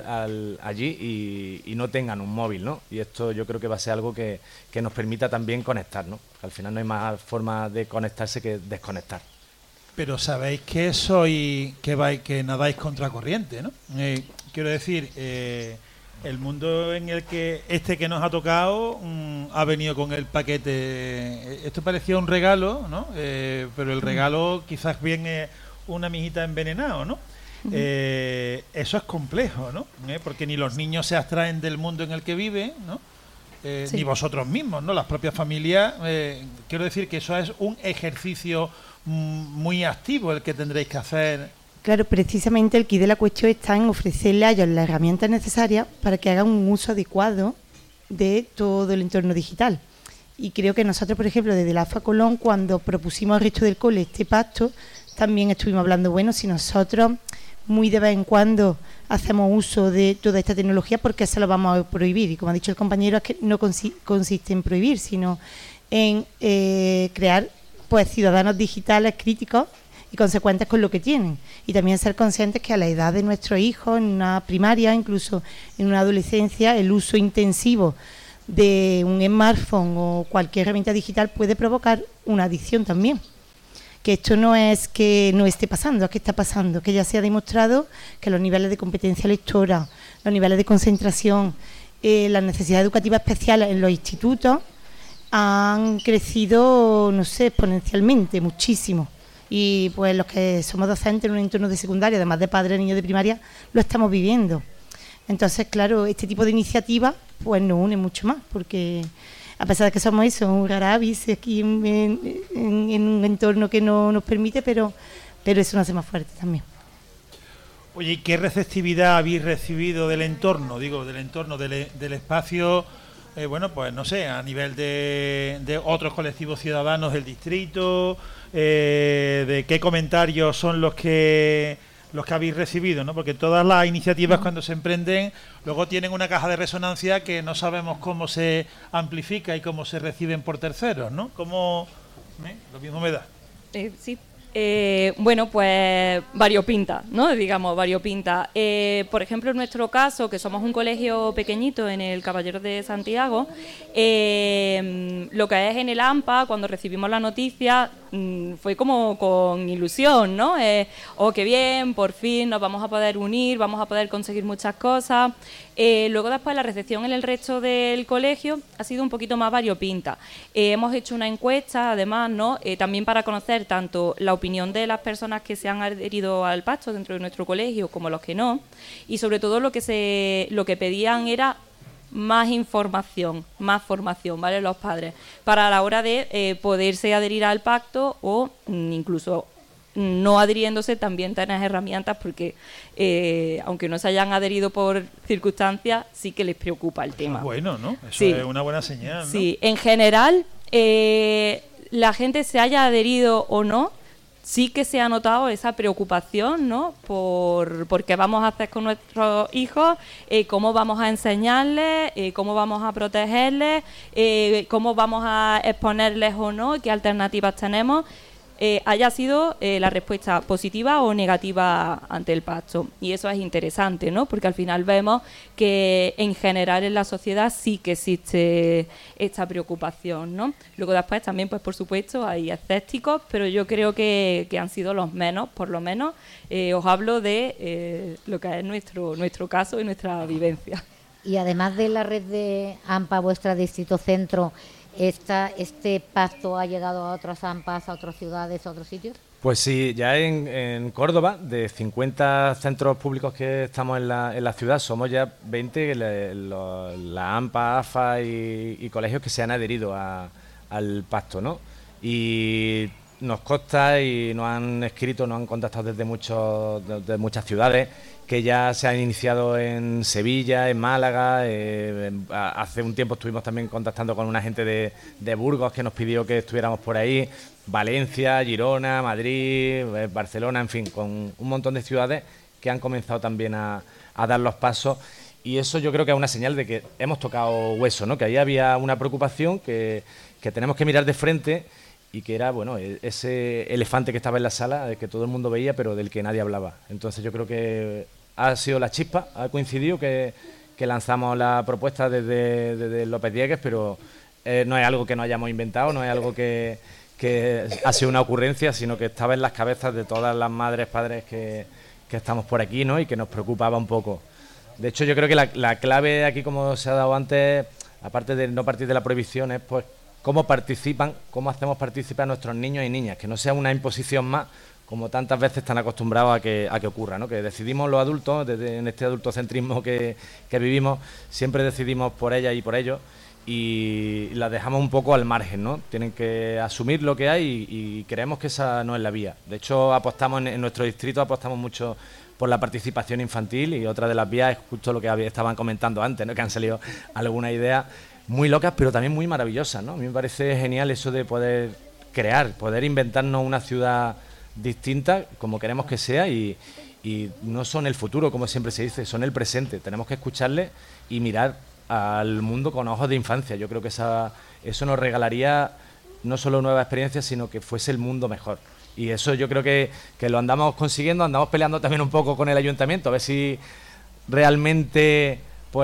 allí y no tengan un móvil, ¿no? Y esto yo creo que va a ser algo que nos permita también conectar, ¿no? Al final no hay más forma de conectarse que desconectar.
Pero sabéis que que nadáis contracorriente, ¿no? Quiero decir, el mundo en el que nos ha tocado ha venido con el paquete. Esto parecía un regalo, ¿no? Pero el regalo quizás viene una mijita envenenado, ¿no? Eso es complejo, ¿no? Porque ni los niños se abstraen del mundo en el que viven, ¿no? Sí. Ni vosotros mismos, ¿no? Las propias familias. Quiero decir que eso es un ejercicio muy activo el que tendréis que hacer.
Claro, precisamente el quid de la cuestión está en ofrecerle a ellos las herramientas necesarias para que hagan un uso adecuado de todo el entorno digital. Y creo que nosotros, por ejemplo, desde la AFA Colón, cuando propusimos al resto del cole este pacto, también estuvimos hablando, bueno, si nosotros muy de vez en cuando hacemos uso de toda esta tecnología, ¿por qué se lo vamos a prohibir? Y como ha dicho el compañero, es que no consiste en prohibir, sino en crear pues ciudadanos digitales críticos y consecuentes con lo que tienen, y también ser conscientes que a la edad de nuestros hijos, en una primaria, incluso en una adolescencia, el uso intensivo de un smartphone o cualquier herramienta digital puede provocar una adicción también. Que esto no es que no esté pasando, es que está pasando, que ya se ha demostrado que los niveles de competencia lectora, los niveles de concentración, las necesidades educativas especiales en los institutos han crecido, no sé, exponencialmente, muchísimo. Y pues los que somos docentes en un entorno de secundaria, además de padres, niños de primaria, lo estamos viviendo. Entonces, claro, este tipo de iniciativas pues nos une mucho más, porque a pesar de que somos eso, un rara avis aquí en un entorno que no nos permite, pero eso nos hace más fuertes también.
Oye, ¿y qué receptividad habéis recibido del entorno? Del espacio, bueno, pues no sé, a nivel de otros colectivos ciudadanos del distrito, de qué comentarios son los que habéis recibido, ¿no? Porque todas las iniciativas cuando se emprenden luego tienen una caja de resonancia que no sabemos cómo se amplifica y cómo se reciben por terceros, ¿no? ¿Cómo? Lo mismo me da.
Sí. Bueno, pues variopinta, ¿no? Digamos, variopinta. Por ejemplo, en nuestro caso, que somos un colegio pequeñito en el Caballero de Santiago, lo que es en el AMPA, cuando recibimos la noticia, fue como con ilusión, ¿no? Oh, qué bien, por fin nos vamos a poder unir, vamos a poder conseguir muchas cosas. Luego después la recepción en el resto del colegio ha sido un poquito más variopinta. Hemos hecho una encuesta, además, ¿no? También para conocer tanto la opinión de las personas que se han adherido al pacto dentro de nuestro colegio como los que no, y sobre todo lo que pedían era más información, más formación, ¿vale? Los padres, para la hora de poderse adherir al pacto o incluso no adhiriéndose también tener herramientas porque aunque no se hayan adherido por circunstancias, sí que les preocupa el tema.
Bueno, ¿no? Eso
sí.
Es una buena señal, ¿no?
Sí, en general, la gente se haya adherido o no, sí que se ha notado esa preocupación, ¿no? Por qué vamos a hacer con nuestros hijos, cómo vamos a enseñarles, cómo vamos a protegerles, cómo vamos a exponerles o no, qué alternativas tenemos. Haya sido la respuesta positiva o negativa ante el pacto. Y eso es interesante, ¿no? Porque al final vemos que en general en la sociedad sí que existe esta preocupación, ¿no? Luego después también, pues por supuesto, hay escépticos, pero yo creo que han sido los menos, por lo menos. Os hablo de lo que es nuestro caso y nuestra vivencia.
Y además de la red de AMPA, vuestra Distrito Centro, ¿este pacto ha llegado a otras AMPAs, a otras ciudades, a otros sitios?
Pues sí, ya en Córdoba, de 50 centros públicos que estamos en la ciudad, somos ya 20 la AMPA, AFA y colegios que se han adherido al pacto, ¿no? Y nos consta y nos han escrito, nos han contactado desde muchas ciudades, que ya se han iniciado en Sevilla, en Málaga. Hace un tiempo estuvimos también contactando con una gente de Burgos que nos pidió que estuviéramos por ahí, Valencia, Girona, Madrid, Barcelona, en fin, con un montón de ciudades que han comenzado también a dar los pasos. Y eso yo creo que es una señal de que hemos tocado hueso, ¿no? Que ahí había una preocupación que tenemos que mirar de frente y que era, bueno, ese elefante que estaba en la sala, que todo el mundo veía, pero del que nadie hablaba. Entonces yo creo que ha sido la chispa, ha coincidido que lanzamos la propuesta desde López Diegues, pero no es algo que nos hayamos inventado, no es algo que ha sido una ocurrencia, sino que estaba en las cabezas de todas las madres, padres que estamos por aquí, ¿no? Y que nos preocupaba un poco. De hecho, yo creo que la clave aquí, como se ha dado antes, aparte de no partir de la prohibición, es pues cómo participan, cómo hacemos participar a nuestros niños y niñas, que no sea una imposición más, como tantas veces están acostumbrados a que ocurra, ¿no? Que decidimos los adultos, en este adultocentrismo que vivimos, siempre decidimos por ellas y por ellos, y las dejamos un poco al margen, ¿no? Tienen que asumir lo que hay y creemos que esa no es la vía. De hecho, apostamos en nuestro distrito, apostamos mucho por la participación infantil, y otra de las vías es justo lo que estaban comentando antes, ¿no? Que han salido algunas ideas muy locas, pero también muy maravillosas, ¿no? A mí me parece genial eso de poder crear, poder inventarnos una ciudad distinta como queremos que sea, y no son el futuro, como siempre se dice, son el presente. Tenemos que escucharle y mirar al mundo con ojos de infancia. Yo creo que eso nos regalaría no solo nuevas experiencias, sino que fuese el mundo mejor. Y eso yo creo que lo andamos consiguiendo, andamos peleando también un poco con el ayuntamiento, a ver si realmente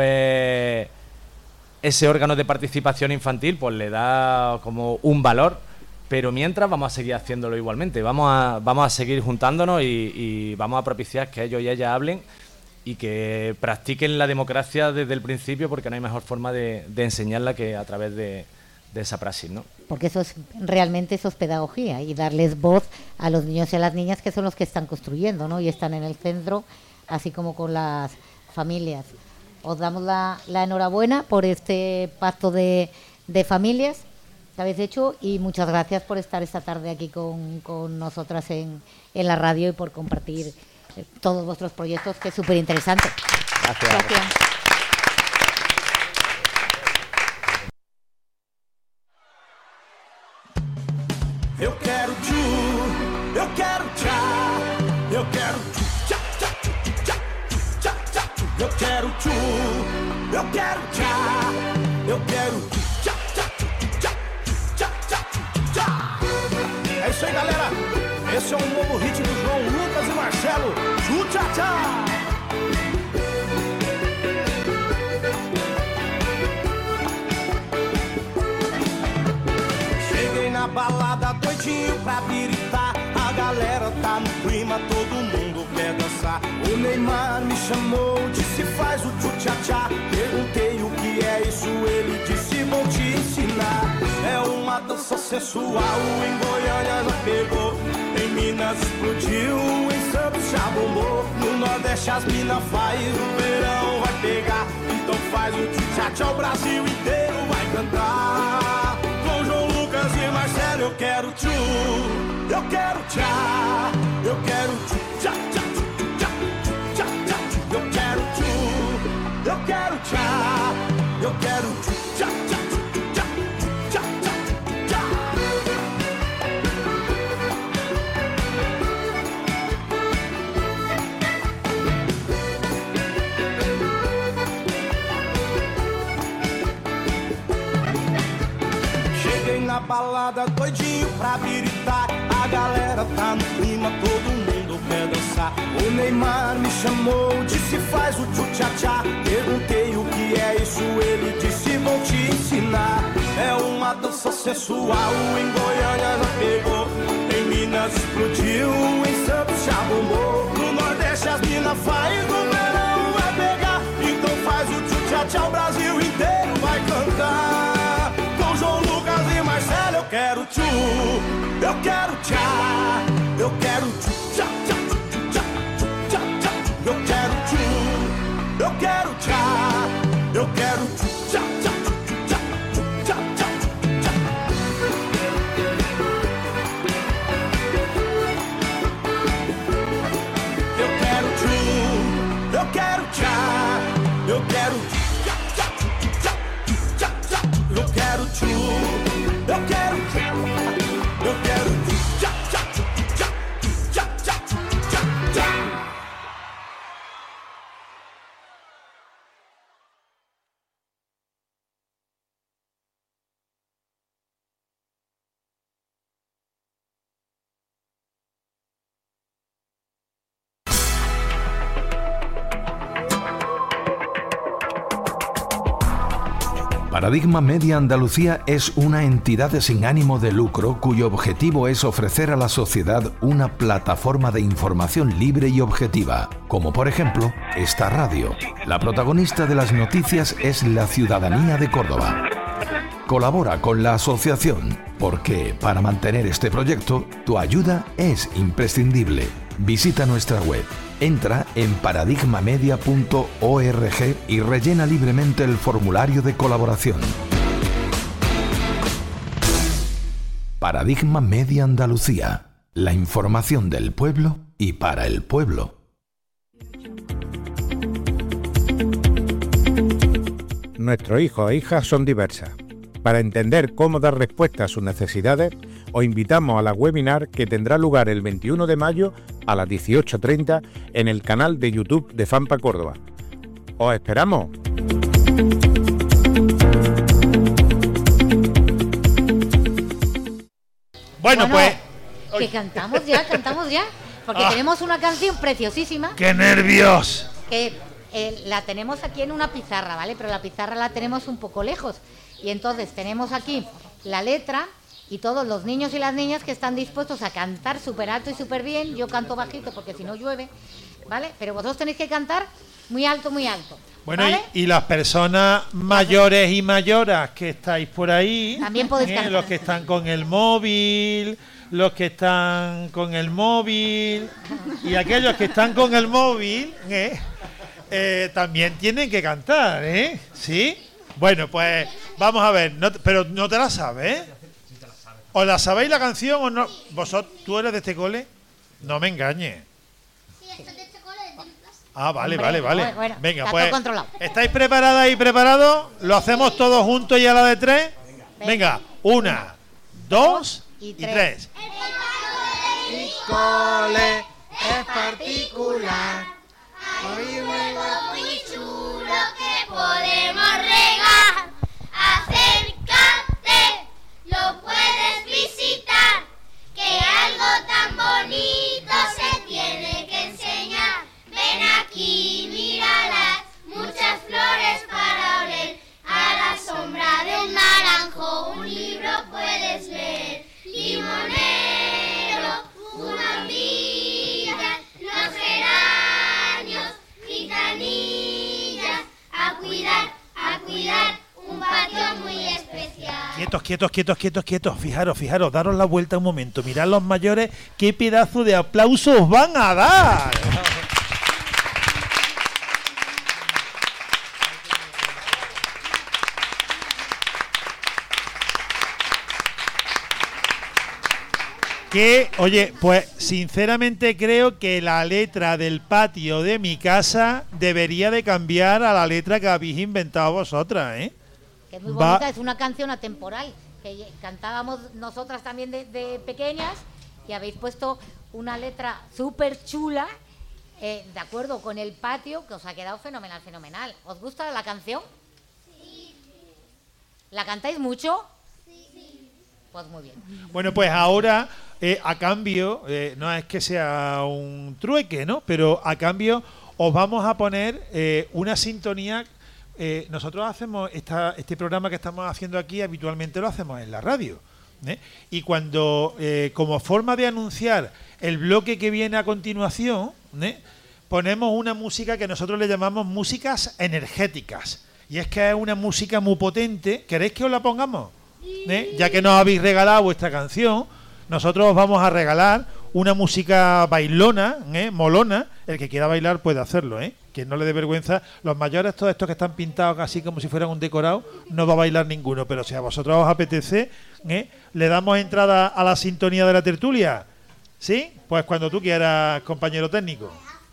pues ese órgano de participación infantil pues le da como un valor, pero mientras vamos a seguir haciéndolo igualmente, vamos a seguir juntándonos y vamos a propiciar que ellos y ellas hablen y que practiquen la democracia desde el principio, porque no hay mejor forma de enseñarla que a través de esa praxis, ¿no?
Porque eso es pedagogía, y darles voz a los niños y a las niñas, que son los que están construyendo, ¿no? Y están en el centro, así como con las familias. os damos la enhorabuena por este pacto de familias que habéis hecho y muchas gracias por estar esta tarde aquí con nosotras en la radio y por compartir todos vuestros proyectos, que es súper interesante.
Gracias.
Eu quero tchu, eu quero tchá, eu quero tchá, tchá, tchá, tchá, tchá, eu quero tchu, eu quero tchá, eu quero tchá, tchá, tchá, tchá, tchá, tchá. É isso aí, galera. Esse é um novo hit do João Lucas e Marcelo. Tchu, tchá, tchá. Na balada doidinho pra biritar, a galera tá no clima, todo mundo quer dançar. O Neymar me chamou, disse faz o tchu-tchá-tchá. Perguntei o que é isso, ele disse vou te ensinar. É uma dança sensual, em Goiânia não pegou, em Minas explodiu, em Santos já bombou. No Nordeste as mina faz, no verão vai pegar. Então faz o tchu-tchá-tchá, o Brasil inteiro vai cantar. Com João Lucas e Marcelo eu quero tchu, eu quero tchá, eu quero tchu, tchá, tchá, tchá, tchá, tchá, tchá, eu quero tchu, eu quero tchá, eu quero tchu, tchá, tchá, tchá, tchá, tchá, tchá. Cheguei na balada doidinho pra biritar, a galera tá no clima, todo mundo quer dançar. O Neymar me chamou, disse faz o tchu-tchá-tchá. Perguntei o que é isso, ele disse vou te ensinar. É uma dança sensual, em Goiânia não pegou, em Minas explodiu, em Santos já bombou. No Nordeste as mina faz, no verão vai pegar. Então faz o tchu-tchá-tchá, o Brasil inteiro vai cantar. Com João Lucas e Marcelo eu quero tchu, eu quero tchá, eu quero tchu, tchá, tchá, tchá, tchá, tchá, eu quero tchu, eu quero tchá, eu quero tchu, tchá, tchá, tchá, tchá, tchá, tchá. Eu quero tchu, eu quero tchá, eu quero tchá, tchá, tchá, tchá, tchá, eu quero tchu, eu quero tchá, eu quero tchá, tchá, tchá, tchá, tchá, tchá, tchá.
Paradigma Media Andalucía es una entidad sin ánimo de lucro cuyo objetivo es ofrecer a la sociedad una plataforma de información libre y objetiva, como por ejemplo esta radio. La protagonista de las noticias es la ciudadanía de Córdoba. Colabora con la asociación porque para mantener este proyecto tu ayuda es imprescindible. Visita nuestra web, entra en paradigmamedia.org y rellena libremente el formulario de colaboración. Paradigma Media Andalucía, la información del pueblo y para el pueblo.
Nuestros hijos e hijas son diversas. Para entender cómo dar respuesta a sus necesidades, os invitamos a la webinar que tendrá lugar el 21 de mayo a las 18:30 en el canal de YouTube de FAMPA Córdoba. ¡Os esperamos!
Bueno, pues...
Que cantamos ya, porque tenemos una canción preciosísima.
¡Qué nervios!
Que la tenemos aquí en una pizarra, ¿vale? Pero la pizarra la tenemos un poco lejos. Y entonces tenemos aquí la letra y todos los niños y las niñas que están dispuestos a cantar súper alto y súper bien. Yo canto bajito porque si no llueve, ¿vale? Pero vosotros tenéis que cantar muy alto, muy alto.
Bueno,
¿vale?
y las personas mayores y mayoras que estáis por ahí,
también podéis cantar.
Los que están con el móvil, y aquellos que están con el móvil, también tienen que cantar, ¿eh? ¿Sí? Bueno, pues vamos a ver, pero no te la sabes, ¿eh? ¿O la sabéis la canción o no? ¿Vosotros, tú eres de este cole? No me engañes.
Sí, esto de este cole de
Ah, vale,
Hombre,
vale.
bueno,
Venga,
está
pues,
todo controlado.
¿estáis preparadas y preparados? ¿Lo hacemos todos juntos y a la de 3? Venga, 1, 2 y 3.
Mi cole es particular.
Hay un juego muy chulo que podemos regar. Acércate, lo puedes visitar. Que algo tan bonito se tiene que enseñar. Ven aquí, míralas, muchas flores para oler. A la sombra del naranjo un libro puedes leer. Limonero, una hormiga, los geranios, gitanillas. A cuidar, un patio muy especial.
Quietos. Fijaros, daros la vuelta un momento. Mirad los mayores, qué pedazo de aplausos van a dar. Que, oye, pues sinceramente creo que la letra del patio de mi casa debería de cambiar a la letra que habéis inventado vosotras, ¿eh?
Que es muy bonita, es una canción atemporal que cantábamos nosotras también de pequeñas y habéis puesto una letra súper chula, de acuerdo con el patio, que os ha quedado fenomenal. ¿Os gusta la canción? Sí. ¿La cantáis mucho? Sí. Pues muy bien.
Bueno, pues ahora, a cambio, no es que sea un trueque, ¿no? Pero a cambio os vamos a poner una sintonía. Nosotros hacemos este programa que estamos haciendo aquí, habitualmente lo hacemos en la radio, ¿eh? Y cuando, como forma de anunciar el bloque que viene a continuación, ¿eh? Ponemos una música que nosotros le llamamos músicas energéticas. Y es que es una música muy potente. ¿Queréis que os la pongamos? Ya que nos habéis regalado vuestra canción, nosotros os vamos a regalar una música bailona, molona. El que quiera bailar puede hacerlo, que no le dé vergüenza. Los mayores, todos estos que están pintados casi como si fueran un decorado, no va a bailar ninguno. Pero si a vosotros os apetece, le damos entrada a la sintonía de la tertulia. ¿Sí? Pues cuando tú quieras, compañero técnico.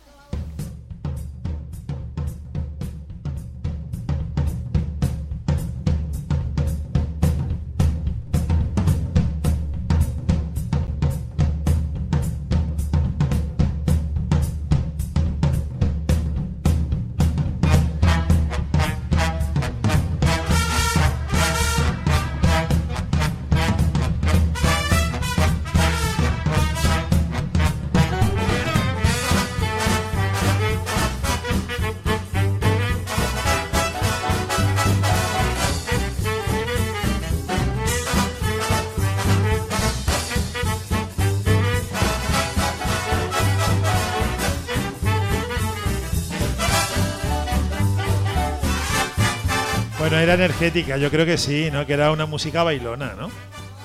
Bueno, era energética, yo creo que sí, ¿no? Que era una música bailona, ¿no?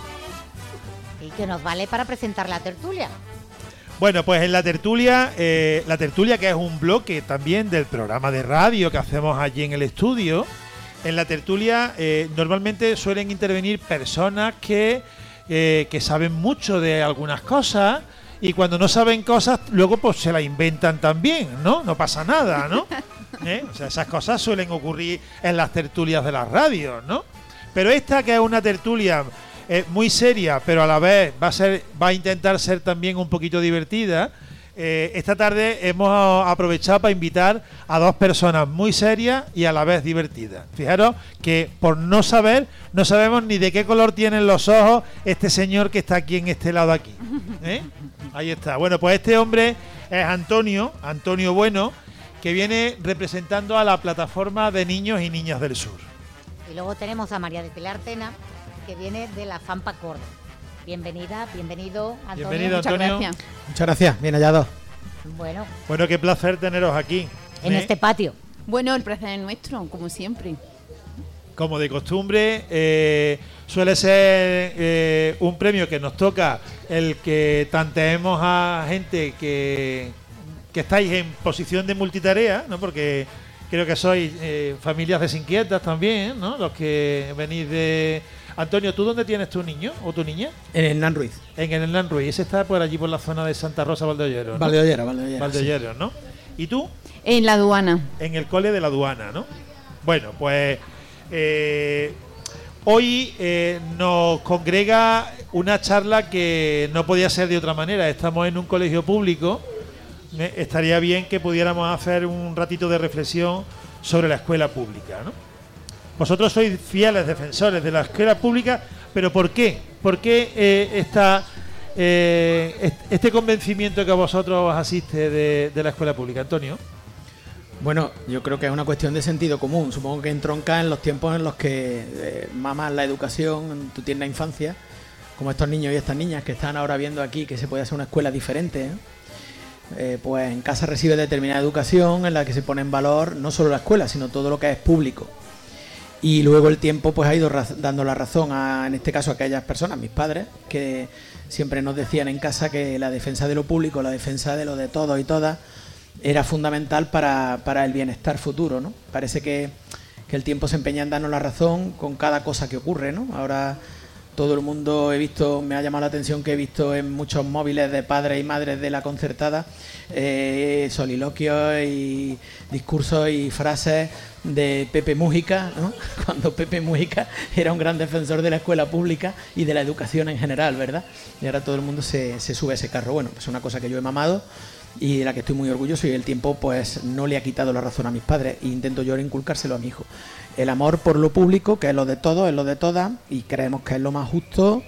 Y que nos vale para presentar la tertulia.
Bueno, pues en la tertulia que es un bloque también del programa de radio que hacemos allí en el estudio, en la tertulia normalmente suelen intervenir personas que saben mucho de algunas cosas y cuando no saben cosas luego pues se las inventan también, ¿no? No pasa nada, ¿no? O sea, esas cosas suelen ocurrir en las tertulias de las radios, ¿no? Pero esta que es una tertulia muy seria, pero a la vez va a intentar ser también un poquito divertida. Esta tarde hemos aprovechado para invitar a dos personas muy serias y a la vez divertidas. Fijaros que por no sabemos ni de qué color tienen los ojos este señor que está aquí en este lado aquí. Ahí está. Bueno, pues este hombre es Antonio Bueno, que viene representando a la plataforma de niños y niñas del sur.
Y luego tenemos a María de Pilar Tena, que viene de la FAMPA Córdoba. Bienvenido, Antonio.
Bienvenido, Antonio.
Muchas gracias, bien hallados.
Bueno,
qué placer teneros aquí.
En este patio.
Bueno, el placer es nuestro, como siempre.
Como de costumbre, suele ser un premio que nos toca el que tanteemos a gente que que estáis en posición de multitarea, ¿no? Porque creo que sois familias desinquietas también, ¿no? Los que venís de... Antonio, ¿tú dónde tienes tu niño o tu niña?
En el Hernán Ruiz.
En el Hernán Ruiz. Ese está por allí, por la zona de Santa Rosa, Valdeollero, ¿no?
Valdeollero,
¿no? ¿Y tú?
En la aduana.
En el cole de la aduana, ¿no? Bueno, pues hoy nos congrega una charla que no podía ser de otra manera. Estamos en un colegio público. Estaría bien que pudiéramos hacer un ratito de reflexión sobre la escuela pública, ¿no? Vosotros sois fieles defensores de la escuela pública, pero ¿por qué? ¿Por qué este convencimiento que a vosotros os asiste de la escuela pública, Antonio?
Bueno, yo creo que es una cuestión de sentido común. Supongo que entronca en los tiempos en los que mamas la educación en tu tierna infancia, como estos niños y estas niñas que están ahora viendo aquí que se puede hacer una escuela diferente, pues en casa recibe determinada educación en la que se pone en valor no solo la escuela, sino todo lo que es público. Y luego el tiempo pues ha ido dando la razón en este caso a aquellas personas, mis padres, que siempre nos decían en casa que la defensa de lo público, la defensa de lo de todos y todas, era fundamental para el bienestar futuro, ¿no? Parece que el tiempo se empeña en darnos la razón con cada cosa que ocurre, ¿no? Ahora todo el mundo me ha llamado la atención que he visto en muchos móviles de padres y madres de la concertada soliloquios y discursos y frases de Pepe Mújica, ¿no? Cuando Pepe Mújica era un gran defensor de la escuela pública y de la educación en general, ¿verdad? Y ahora todo el mundo se sube a ese carro. Bueno, pues es una cosa que yo he mamado y de la que estoy muy orgulloso, y el tiempo pues no le ha quitado la razón a mis padres e intento yo inculcárselo a mi hijo. El amor por lo público, que es lo de todos, es lo de todas, y creemos que es lo más justo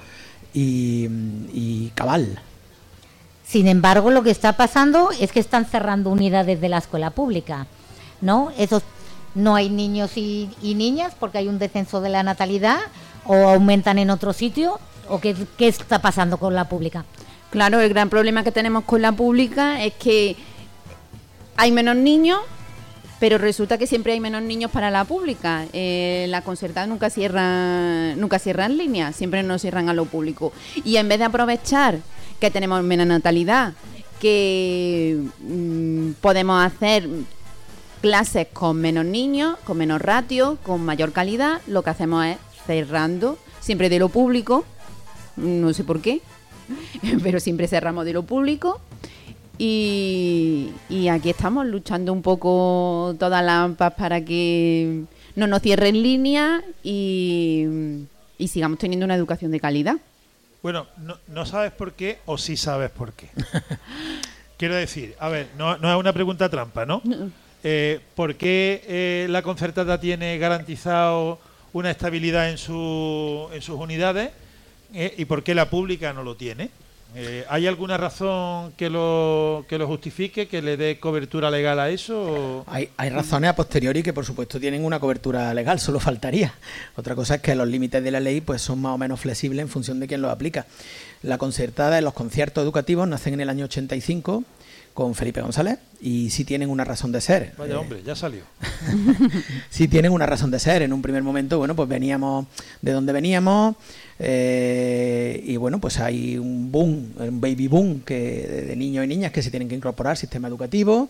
y cabal.
Sin embargo, lo que está pasando es que están cerrando unidades de la escuela pública, ¿no? No hay niños y niñas porque hay un descenso de la natalidad, o aumentan en otro sitio, o qué está pasando con la pública.
Claro, el gran problema que tenemos con la pública es que hay menos niños, pero resulta que siempre hay menos niños para la pública. La concertada nunca cierra en línea, siempre nos cierran a lo público. Y en vez de aprovechar que tenemos menos natalidad, que podemos hacer clases con menos niños, con menos ratio, con mayor calidad, lo que hacemos es cerrando siempre de lo público, no sé por qué, pero siempre cerramos de lo público. Y aquí estamos luchando un poco todas las AMPAs para que no nos cierren línea y sigamos teniendo una educación de calidad.
Bueno, no sabes por qué, o sí sabes por qué. Quiero decir, a ver, no es una pregunta trampa, ¿no? ¿Por qué la concertada tiene garantizado una estabilidad en sus unidades y por qué la pública no lo tiene? ¿Hay alguna razón que lo justifique, que le dé cobertura legal a eso?
Hay razones a posteriori que por supuesto tienen una cobertura legal, solo faltaría. Otra cosa es que los límites de la ley pues son más o menos flexibles en función de quién los aplica. La concertada en los conciertos educativos nacen en el año 85 con Felipe González y sí tienen una razón de ser.
Vaya hombre, ya salió.
Sí tienen una razón de ser. En un primer momento, bueno, pues veníamos de donde veníamos y bueno, pues hay un boom, un baby boom de niños y niñas que se tienen que incorporar al sistema educativo.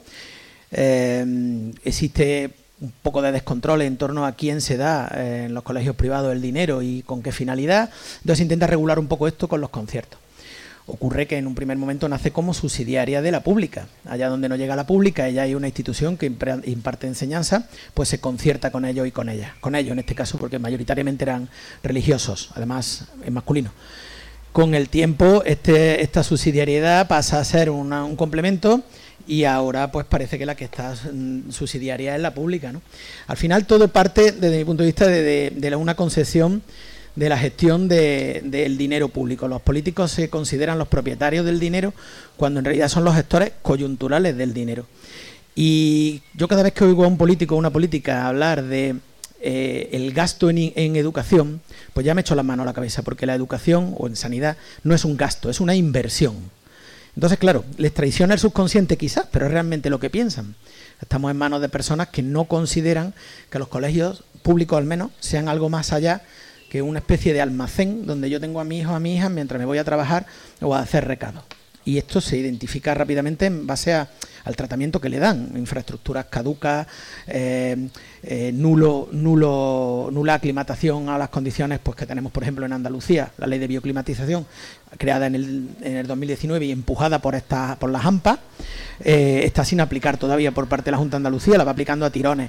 Existe un poco de descontrol en torno a quién se da en los colegios privados el dinero y con qué finalidad. Entonces se intenta regular un poco esto con los conciertos. Ocurre que en un primer momento nace como subsidiaria de la pública. Allá donde no llega la pública, ella hay una institución que imparte enseñanza, pues se concierta con ellos y con ella. Con ellos en este caso, porque mayoritariamente eran religiosos, además en masculino. Con el tiempo, esta subsidiariedad pasa a ser un complemento y ahora pues parece que la que está subsidiaria es la pública, ¿no? Al final todo parte, desde mi punto de vista, de una concepción de la gestión del dinero público. Los políticos se consideran los propietarios del dinero cuando en realidad son los gestores coyunturales del dinero. Y yo cada vez que oigo a un político o una política hablar de el gasto en educación, pues ya me echo las manos a la cabeza, porque la educación o en sanidad no es un gasto, es una inversión. Entonces, claro, les traiciona el subconsciente quizás, pero es realmente lo que piensan. Estamos en manos de personas que no consideran que los colegios públicos al menos sean algo más allá que una especie de almacén donde yo tengo a mi hijo o a mi hija mientras me voy a trabajar o a hacer recados. Y esto se identifica rápidamente en base al tratamiento que le dan, infraestructuras caducas, nula aclimatación a las condiciones pues que tenemos, por ejemplo, en Andalucía, la ley de bioclimatización creada en el 2019 y empujada por las AMPA, está sin aplicar todavía por parte de la Junta de Andalucía, la va aplicando a tirones.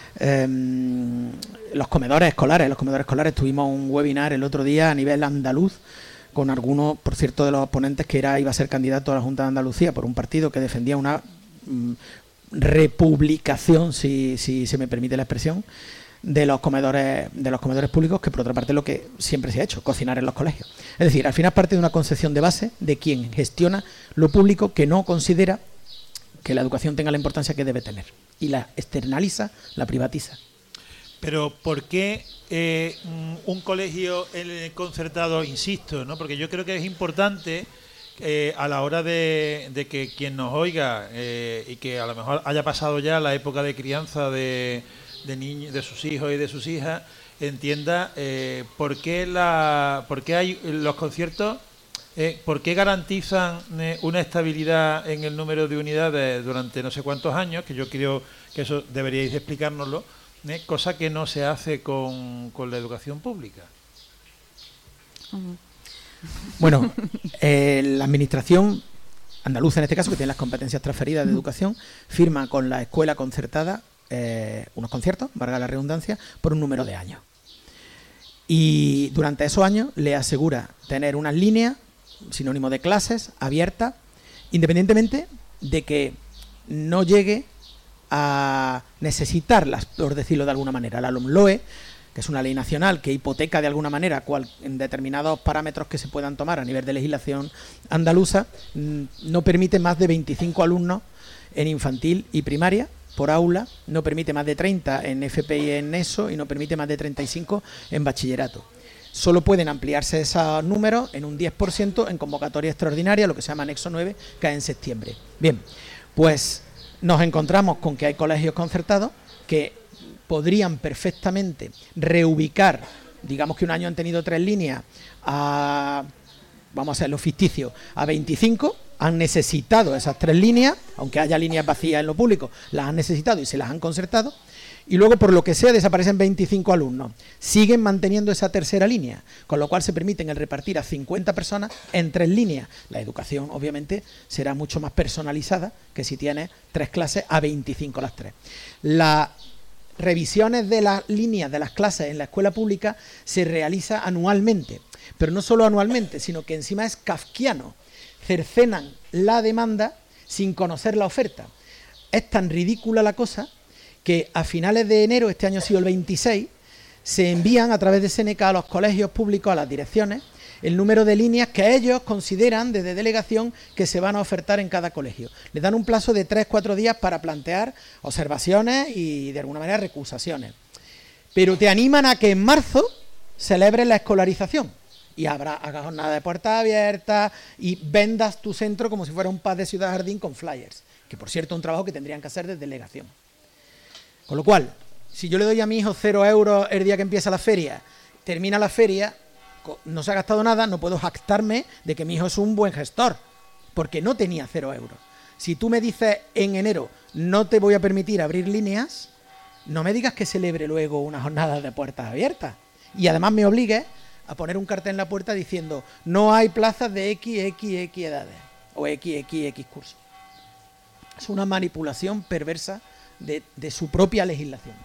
Los comedores escolares tuvimos un webinar el otro día a nivel andaluz con algunos, por cierto, de los ponentes que iba a ser candidato a la Junta de Andalucía por un partido que defendía una republicación, si se me permite la expresión, de los comedores públicos, que por otra parte es lo que siempre se ha hecho, cocinar en los colegios. Es decir, al final parte de una concepción de base de quien gestiona lo público, que no considera que la educación tenga la importancia que debe tener, y la externaliza, la privatiza.
Pero ¿por qué un colegio concertado, insisto, ¿no? Porque yo creo que es importante a la hora de que quien nos oiga y que a lo mejor haya pasado ya la época de crianza de niños, de sus hijos y de sus hijas, entienda por qué hay los conciertos, por qué garantizan una estabilidad en el número de unidades durante no sé cuántos años, que yo creo que eso deberíais explicárnoslo. Cosa que no se hace con la educación pública.
Bueno, la administración andaluza, en este caso, que tiene las competencias transferidas de educación, firma con la escuela concertada unos conciertos, valga la redundancia, por un número de años. Y durante esos años le asegura tener unas líneas, sinónimo de clases, abiertas, independientemente de que no llegue a necesitarlas, por decirlo de alguna manera. La LOMLOE, que es una ley nacional que hipoteca de alguna manera en determinados parámetros que se puedan tomar a nivel de legislación andaluza, no permite más de 25 alumnos en infantil y primaria por aula, no permite más de 30 en FP y en ESO y no permite más de 35 en bachillerato. Solo pueden ampliarse esos números en un 10% en convocatoria extraordinaria, lo que se llama anexo 9, que es en septiembre. Bien, pues nos encontramos con que hay colegios concertados que podrían perfectamente reubicar, digamos que un año han tenido 3 líneas, vamos a hacerlo ficticio, a 25, han necesitado esas 3 líneas, aunque haya líneas vacías en lo público, las han necesitado y se las han concertado, y luego por lo que sea desaparecen 25 alumnos, siguen manteniendo esa tercera línea, con lo cual se permiten el repartir a 50 personas en 3 líneas. La educación obviamente será mucho más personalizada que si tienes 3 clases a 25 las 3. Las revisiones de las líneas de las clases en la escuela pública se realiza anualmente, pero no solo anualmente, sino que encima es kafkiano, cercenan la demanda sin conocer la oferta. Es tan ridícula la cosa que a finales de enero, este año ha sido el 26, se envían a través de Seneca a los colegios públicos, a las direcciones, el número de líneas que ellos consideran desde delegación que se van a ofertar en cada colegio. Les dan un plazo de 3-4 días para plantear observaciones y de alguna manera recusaciones. Pero te animan a que en marzo celebres la escolarización y haga jornada de puertas abiertas y vendas tu centro como si fuera un pub de Ciudad Jardín con flyers, que por cierto es un trabajo que tendrían que hacer desde delegación. Con lo cual, si yo le doy a mi hijo 0 euros el día que empieza la feria, termina la feria, no se ha gastado nada, no puedo jactarme de que mi hijo es un buen gestor, porque no tenía 0 euros. Si tú me dices en enero, no te voy a permitir abrir líneas, no me digas que celebre luego una jornada de puertas abiertas. Y además me obligues a poner un cartel en la puerta diciendo, no hay plazas de X edades, o X cursos. Es una manipulación perversa de su propia legislación.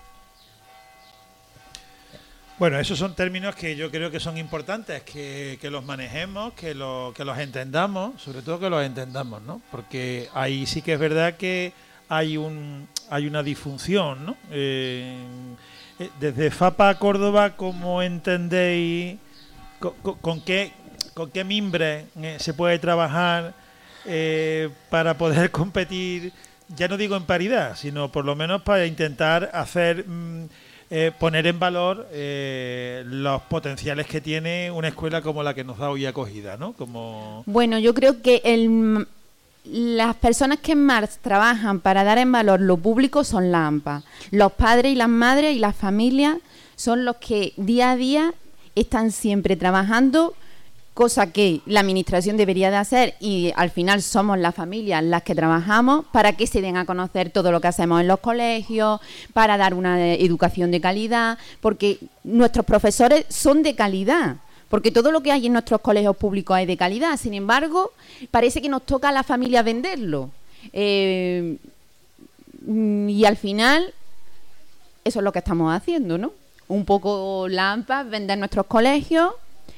Bueno, esos son términos que yo creo que son importantes, que los manejemos, que los entendamos, sobre todo que los entendamos, ¿no? Porque ahí sí que es verdad que hay una disfunción, ¿no? Desde FAPA a Córdoba, ¿cómo entendéis con qué mimbre se puede trabajar para poder competir? Ya no digo en paridad, sino por lo menos para intentar hacer poner en valor los potenciales que tiene una escuela como la que nos da hoy acogida, ¿no?
Bueno, yo creo que las personas que más trabajan para dar en valor lo público son la AMPA. Los padres y las madres y las familias son los que día a día están siempre trabajando cosa que la administración debería de hacer y al final somos las familias las que trabajamos para que se den a conocer todo lo que hacemos en los colegios, para dar una educación de calidad, porque nuestros profesores son de calidad, porque todo lo que hay en nuestros colegios públicos es de calidad. Sin embargo, parece que nos toca a la familia venderlo. Y al final, eso es lo que estamos haciendo, ¿no? Un poco la AMPA, vender nuestros colegios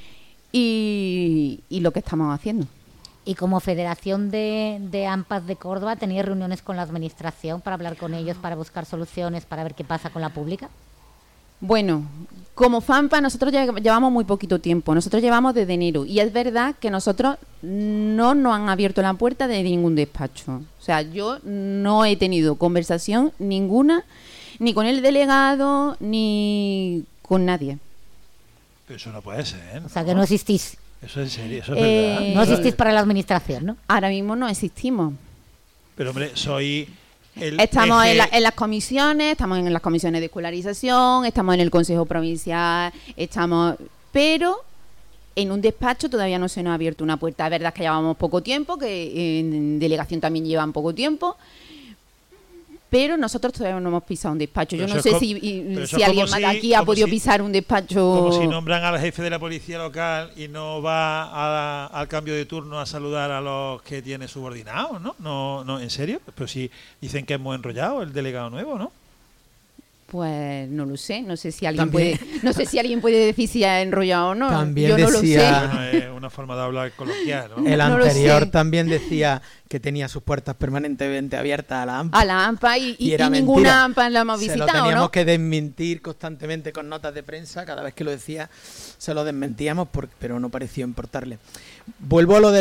y lo que estamos haciendo.
Y como Federación de AMPAs de Córdoba, ¿tenéis reuniones con la administración para hablar con ellos, para buscar soluciones, para ver qué pasa con la pública?
Bueno, como FAMPA nosotros llevamos muy poquito tiempo, nosotros llevamos desde enero y es verdad que nosotros no nos han abierto la puerta de ningún despacho. O sea, yo no he tenido conversación ninguna, ni con el delegado, ni con nadie.
Pero eso no puede ser, ¿no?
O sea, que no existís.
Eso es en serio, eso es verdad.
No existís para la administración, ¿no?
Ahora mismo no existimos.
Pero hombre, soy...
Estamos en las comisiones, estamos en las comisiones de escolarización, estamos en el Consejo Provincial, pero en un despacho todavía no se nos ha abierto una puerta. Es verdad que llevamos poco tiempo, que en delegación también llevan poco tiempo, pero nosotros todavía no hemos pisado un despacho. Yo no sé si alguien más de aquí ha podido pisar un despacho.
Como si nombran al jefe de la policía local y no va al cambio de turno a saludar a los que tiene subordinados, ¿no? No, ¿en serio? Pero si dicen que es muy enrollado el delegado nuevo, ¿no?
Pues no lo sé, no sé si alguien puede decir si ha enrollado o no.
También
yo no
decía,
lo sé.
Bueno, es una forma de hablar coloquial, ¿no?
El
No lo
anterior
sé.
también decía que tenía sus puertas permanentemente abiertas a la AMPA.
A la AMPA y
era
ninguna
mentira.
AMPA la hemos
Se
visitado,
lo teníamos
¿no?
que desmentir constantemente con notas de prensa. Cada vez que lo decía se lo desmentíamos, pero no pareció importarle. Vuelvo a lo de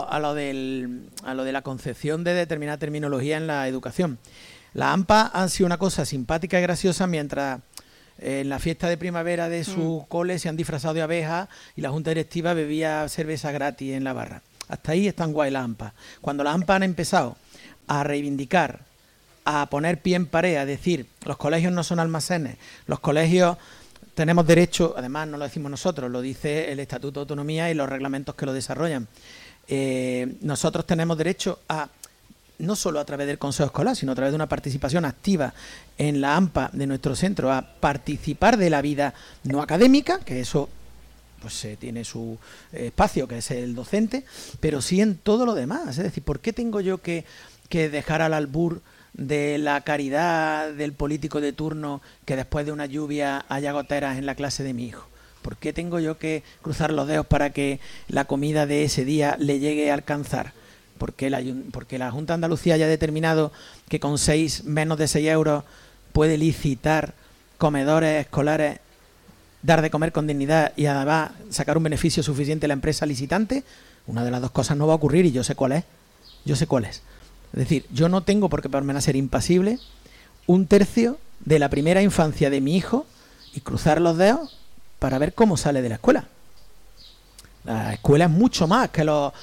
la concepción de determinada terminología en la educación. Las AMPA han sido una cosa simpática y graciosa mientras en la fiesta de primavera de su cole se han disfrazado de abejas y la junta directiva bebía cerveza gratis en la barra. Hasta ahí están guay las AMPA. Cuando las AMPA han empezado a reivindicar, a poner pie en pared, a decir los colegios no son almacenes, los colegios tenemos derecho, además no lo decimos nosotros, lo dice el Estatuto de Autonomía y los reglamentos que lo desarrollan, nosotros tenemos derecho a, no solo a través del Consejo Escolar, sino a través de una participación activa en la AMPA de nuestro centro, a participar de la vida no académica, que eso pues tiene su espacio, que es el docente, pero sí en todo lo demás. Es decir, ¿por qué tengo yo que dejar al albur de la caridad del político de turno que después de una lluvia haya goteras en la clase de mi hijo? ¿Por qué tengo yo que cruzar los dedos para que la comida de ese día le llegue a alcanzar? Porque la Junta de Andalucía haya determinado que con menos de 6 euros puede licitar comedores escolares, dar de comer con dignidad y además sacar un beneficio suficiente a la empresa licitante, una de las dos cosas no va a ocurrir y yo sé cuál es. Es decir, yo no tengo por qué permanecer impasible 1/3 de la primera infancia de mi hijo y cruzar los dedos para ver cómo sale de la escuela. La escuela es mucho más que los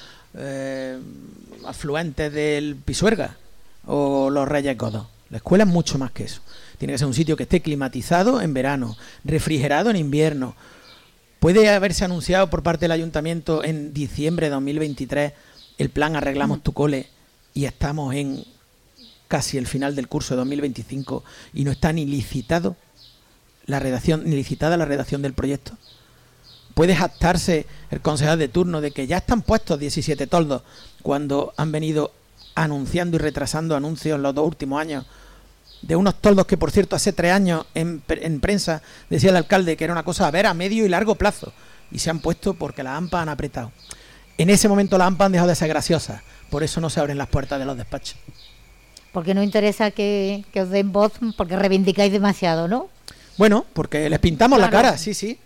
afluentes del Pisuerga o los Reyes Godos. La escuela es mucho más que eso. Tiene que ser un sitio que esté climatizado en verano, refrigerado en invierno. Puede haberse anunciado por parte del ayuntamiento en diciembre de 2023 el plan Arreglamos tu cole y estamos en casi el final del curso de 2025 y no está ni licitada la redacción del proyecto. Puede jactarse el concejal de turno de que ya están puestos 17 toldos cuando han venido anunciando y retrasando anuncios los 2 últimos años de unos toldos que, por cierto, hace 3 años en prensa decía el alcalde que era una cosa a ver a medio y largo plazo y se han puesto porque las AMPA han apretado. En ese momento las AMPA han dejado de ser graciosas, por eso no se abren las puertas de los despachos.
Porque no interesa que os den voz, porque reivindicáis demasiado, ¿no?
Bueno, porque les pintamos la cara, sí.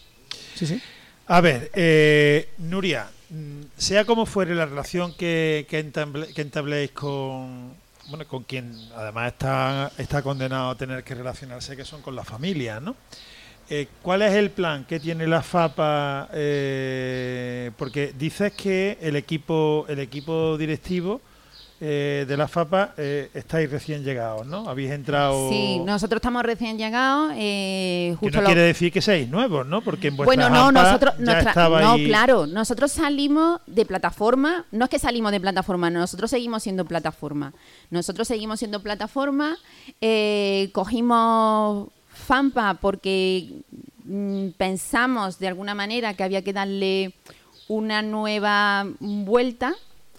A ver, Nuria, sea como fuere la relación que entabléis con quien además está condenado a tener que relacionarse, que son con la familia, ¿no? ¿Cuál es el plan que tiene la FAPA? Porque dices que el equipo directivo
de la FAPA estáis recién llegados, ¿no? Habéis entrado...
Sí, nosotros estamos recién llegados.
Que no quiere decir que seáis nuevos, ¿no? Porque en vuestra
claro, nosotros salimos de plataforma, no es que salimos de plataforma, nosotros seguimos siendo plataforma. Cogimos FAMPA porque pensamos de alguna manera que había que darle una nueva vuelta.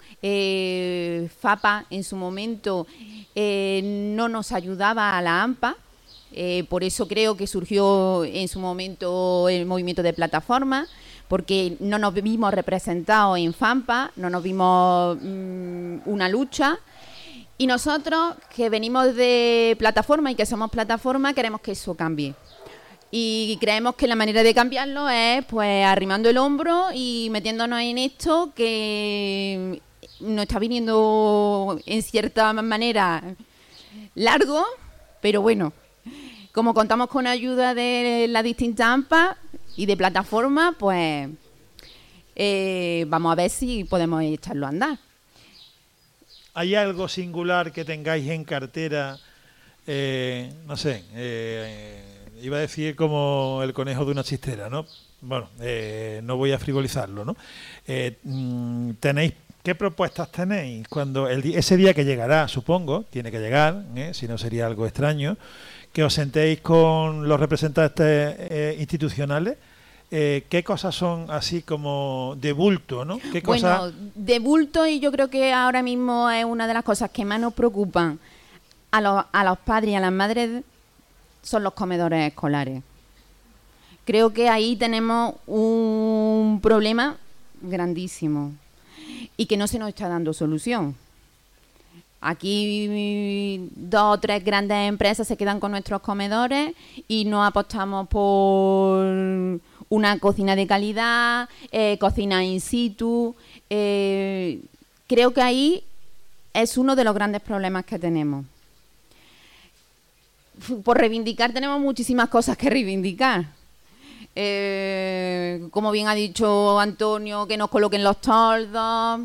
FAPA en su momento no nos ayudaba a la AMPA, por eso creo que surgió en su momento el movimiento de plataforma, porque no nos vimos representados en FAMPA, no nos vimos una lucha, y nosotros que venimos de plataforma y que somos plataforma queremos que eso cambie. Y creemos que la manera de cambiarlo es pues arrimando el hombro y metiéndonos en esto que nos está viniendo en cierta manera largo, pero bueno, como contamos con ayuda de las distintas AMPA y de plataforma, pues vamos a ver si podemos echarlo a andar.
¿Hay algo singular que tengáis en cartera? No sé, iba a decir como el conejo de una chistera, ¿no? Bueno, no voy a frivolizarlo, ¿no? ¿Qué propuestas tenéis cuando ese día que llegará, supongo, tiene que llegar, si no sería algo extraño, que os sentéis con los representantes institucionales? ¿Qué cosas son así como de bulto, ¿no?
De bulto, y yo creo que ahora mismo es una de las cosas que más nos preocupan a los padres y a las madres, son los comedores escolares. Creo que ahí tenemos un problema grandísimo y que no se nos está dando solución. Aquí 2 o 3 grandes empresas se quedan con nuestros comedores y no apostamos por una cocina de calidad, cocina in situ. Creo que ahí es uno de los grandes problemas que tenemos. Por reivindicar tenemos muchísimas cosas que reivindicar. Como bien ha dicho Antonio, que nos coloquen los toldos.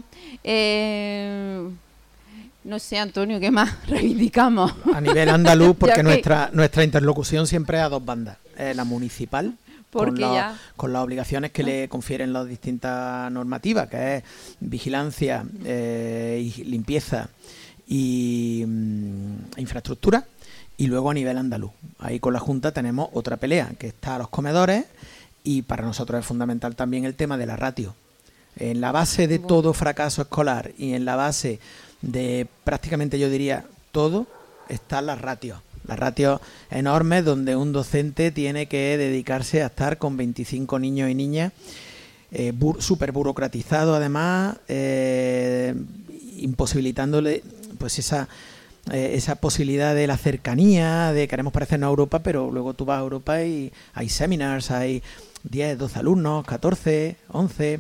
No sé, Antonio, ¿qué más reivindicamos?
A nivel andaluz, porque nuestra interlocución siempre es a 2 bandas. La municipal, con las obligaciones que le confieren las distintas normativas, que es vigilancia, y limpieza y infraestructura. Y luego a nivel andaluz. Ahí con la Junta tenemos otra pelea, que está a los comedores, y para nosotros es fundamental también el tema de la ratio. En la base de todo fracaso escolar y en la base de prácticamente, yo diría, todo, están las ratios. Las ratios enormes donde un docente tiene que dedicarse a estar con 25 niños y niñas, súper burocratizado además, imposibilitándole pues esa posibilidad de la cercanía, de queremos parecernos a Europa, pero luego tú vas a Europa y hay seminars, hay 10, 12 alumnos, 14, 11.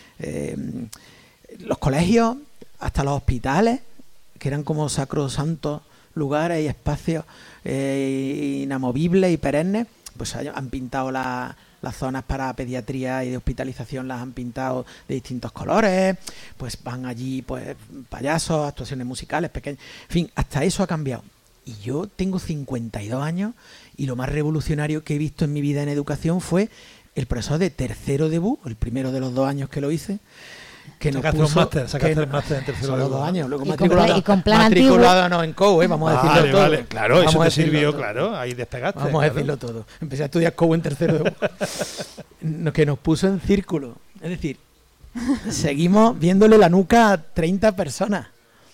Los colegios, hasta los hospitales, que eran como sacrosantos lugares y espacios inamovibles y perennes, pues han pintado las zonas para pediatría y de hospitalización, las han pintado de distintos colores, pues van allí pues payasos, actuaciones musicales pequeñas, en fin, hasta eso ha cambiado. Y yo tengo 52 años y lo más revolucionario que he visto en mi vida en educación fue el profesor de tercero de BU, el primero de los 2 años que lo hice, que nos puso...
Sacaste el máster en tercero de BU.
2 años, luego
matriculado
no en COU, vamos a decirlo todo.
Vale, claro, eso te sirvió, claro, ahí despegaste.
Vamos a decirlo todo. Empecé a estudiar COU en tercero de BU. Que nos puso en círculo. Es decir, seguimos viéndole la nuca a 30 personas.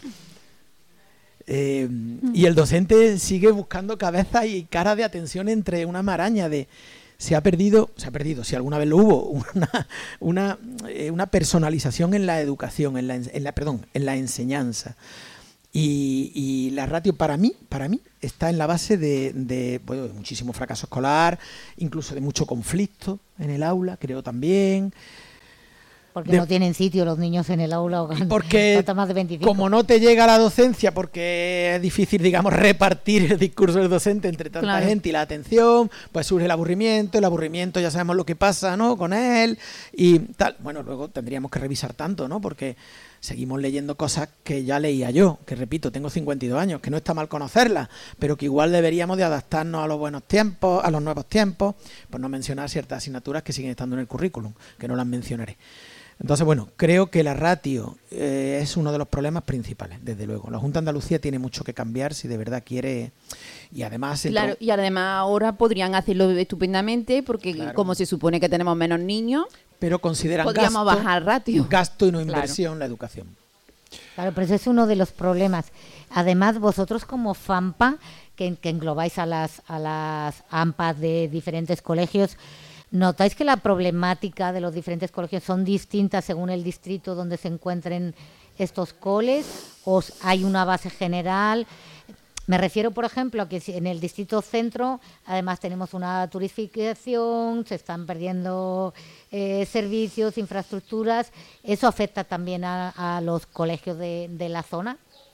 Y el docente sigue buscando cabezas y cara de atención entre una maraña de... Se ha perdido, si alguna vez lo hubo, una personalización en la educación, en la enseñanza. Y la ratio para mí está en la base de muchísimo fracaso escolar, incluso de mucho conflicto en el aula, creo también.
Porque no tienen sitio los niños en el aula.
Porque
más de 25.
Como no te llega la docencia, porque es difícil, digamos, repartir el discurso del docente entre tanta gente y la atención, pues surge el aburrimiento ya sabemos lo que pasa, ¿no?, con él y tal. Bueno, luego tendríamos que revisar tanto, ¿no?, porque seguimos leyendo cosas que ya leía yo, que repito, tengo 52 años, que no está mal conocerlas, pero que igual deberíamos de adaptarnos a los buenos tiempos, a los nuevos tiempos, por no mencionar ciertas asignaturas que siguen estando en el currículum, que no las mencionaré. Entonces, bueno, creo que la ratio es uno de los problemas principales, desde luego. La Junta de Andalucía tiene mucho que cambiar si de verdad quiere, y además...
Claro, y además ahora podrían hacerlo estupendamente, porque como se supone que tenemos menos niños,
pero consideran
podríamos bajar ratio.
Gasto y no inversión la educación.
Claro, pero ese es uno de los problemas. Además, vosotros como FAMPA, que englobáis a las AMPAs de diferentes colegios, ¿notáis que la problemática de los diferentes colegios son distintas según el distrito donde se encuentren estos coles? ¿O hay una base general? Me refiero, por ejemplo, a que en el distrito centro, además tenemos una turistificación, se están perdiendo servicios, infraestructuras. ¿Eso afecta también a los colegios de la zona?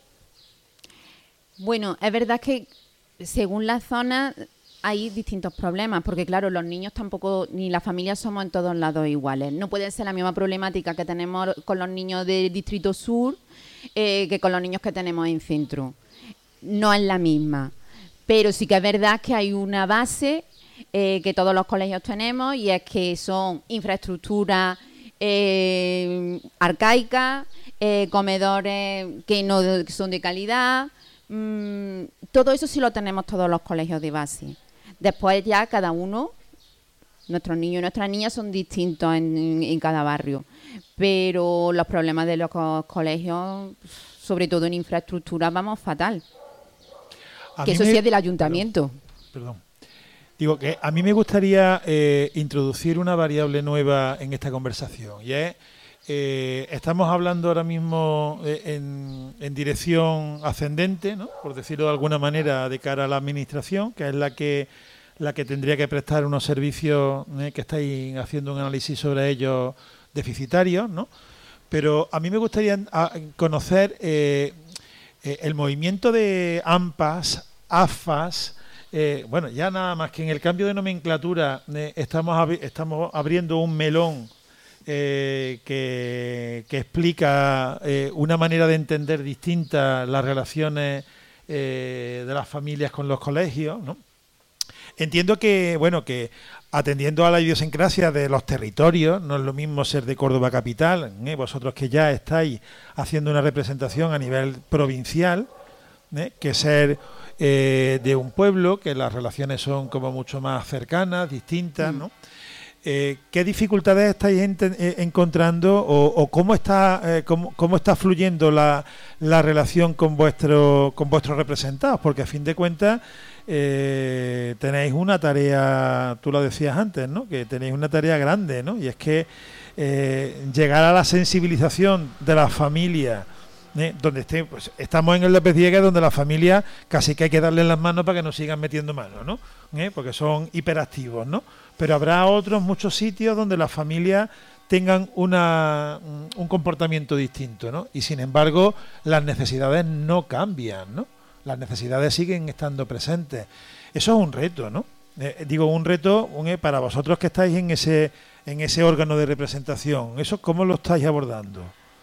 Bueno, es verdad que según la zona hay distintos problemas, porque claro, los niños tampoco, ni las familias somos en todos lados iguales. No puede ser la misma problemática que tenemos con los niños del distrito sur que con los niños que tenemos en centro. No es la misma, pero sí que es verdad que hay una base que todos los colegios tenemos, y es que son infraestructuras arcaicas, comedores que no son de calidad. Todo eso sí lo tenemos todos los colegios de base. Después ya cada uno, nuestros niños y nuestras niñas son distintos en cada barrio, pero los problemas de los colegios, sobre todo en infraestructura, vamos fatal. Que eso sí es del ayuntamiento.
Perdón. Digo que a mí me gustaría introducir una variable nueva en esta conversación, y es, estamos hablando ahora mismo en dirección ascendente, ¿no?, por decirlo de alguna manera, de cara a la administración, que es la que tendría que prestar unos servicios que estáis haciendo un análisis sobre ellos deficitarios, ¿no? Pero a mí me gustaría conocer el movimiento de AMPAs, AFAS. Bueno, ya nada más que en el cambio de nomenclatura estamos abriendo un melón que explica una manera de entender distinta las relaciones de las familias con los colegios, ¿no? Entiendo que, bueno, que atendiendo a la idiosincrasia de los territorios, no es lo mismo ser de Córdoba capital, vosotros que ya estáis haciendo una representación a nivel provincial, que ser de un pueblo, que las relaciones son como mucho más cercanas, distintas, ¿no? ¿Qué dificultades estáis encontrando o cómo está fluyendo la relación con vuestros representados? Porque a fin de cuentas tenéis una tarea, tú lo decías antes, ¿no?, que tenéis una tarea grande, ¿no? Y es que llegar a la sensibilización de las familias, donde pues, estamos en el López Diegues, donde las familias casi que hay que darles las manos para que nos sigan metiendo manos, ¿no? Porque son hiperactivos, ¿no? Pero habrá muchos sitios donde las familias tengan un comportamiento distinto, ¿no? Y sin embargo, las necesidades no cambian, ¿no? Las necesidades siguen estando presentes. Eso es un reto, ¿no? Digo, un reto para vosotros que estáis en ese órgano de representación. ¿Eso cómo lo estáis abordando?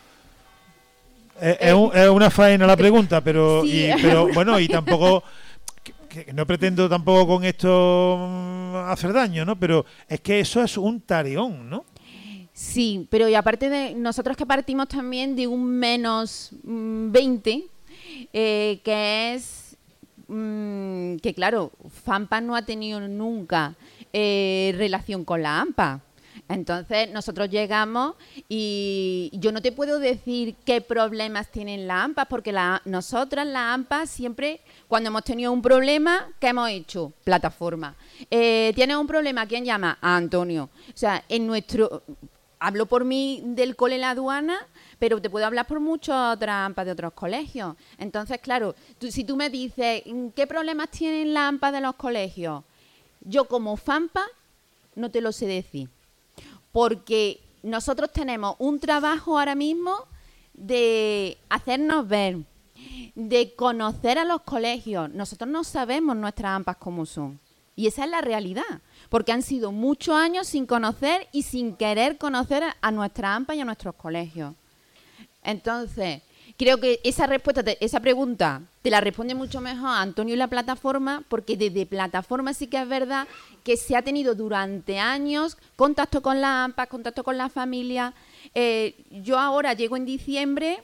Es una faena la pregunta, pero,
sí.
pero bueno, y tampoco... Que no pretendo tampoco con esto hacer daño, ¿no? Pero es que eso es un tareón, ¿no?
Sí, pero y aparte de nosotros que partimos también de un menos 20, que es que claro, FAMPA no ha tenido nunca relación con la AMPA. Entonces nosotros llegamos y yo no te puedo decir qué problemas tienen la AMPA, porque nosotras, la AMPA, siempre cuando hemos tenido un problema, ¿qué hemos hecho? Plataforma. ¿Tienes un problema? ¿Quién llama? A Antonio. O sea, hablo por mí del cole La Aduana, pero te puedo hablar por muchas otras AMPA de otros colegios. Entonces, claro, si tú me dices, ¿qué problemas tienen la AMPA de los colegios? Yo como FAMPA no te lo sé decir. Porque nosotros tenemos un trabajo ahora mismo de hacernos ver, de conocer a los colegios. Nosotros no sabemos nuestras AMPAs cómo son. Y esa es la realidad. Porque han sido muchos años sin conocer y sin querer conocer a nuestras AMPAs y a nuestros colegios. Entonces, creo que esa respuesta, esa pregunta, te la responde mucho mejor Antonio y la plataforma, porque desde plataforma sí que es verdad que se ha tenido durante años contacto con la AMPA, contacto con la familia. Yo ahora llego en diciembre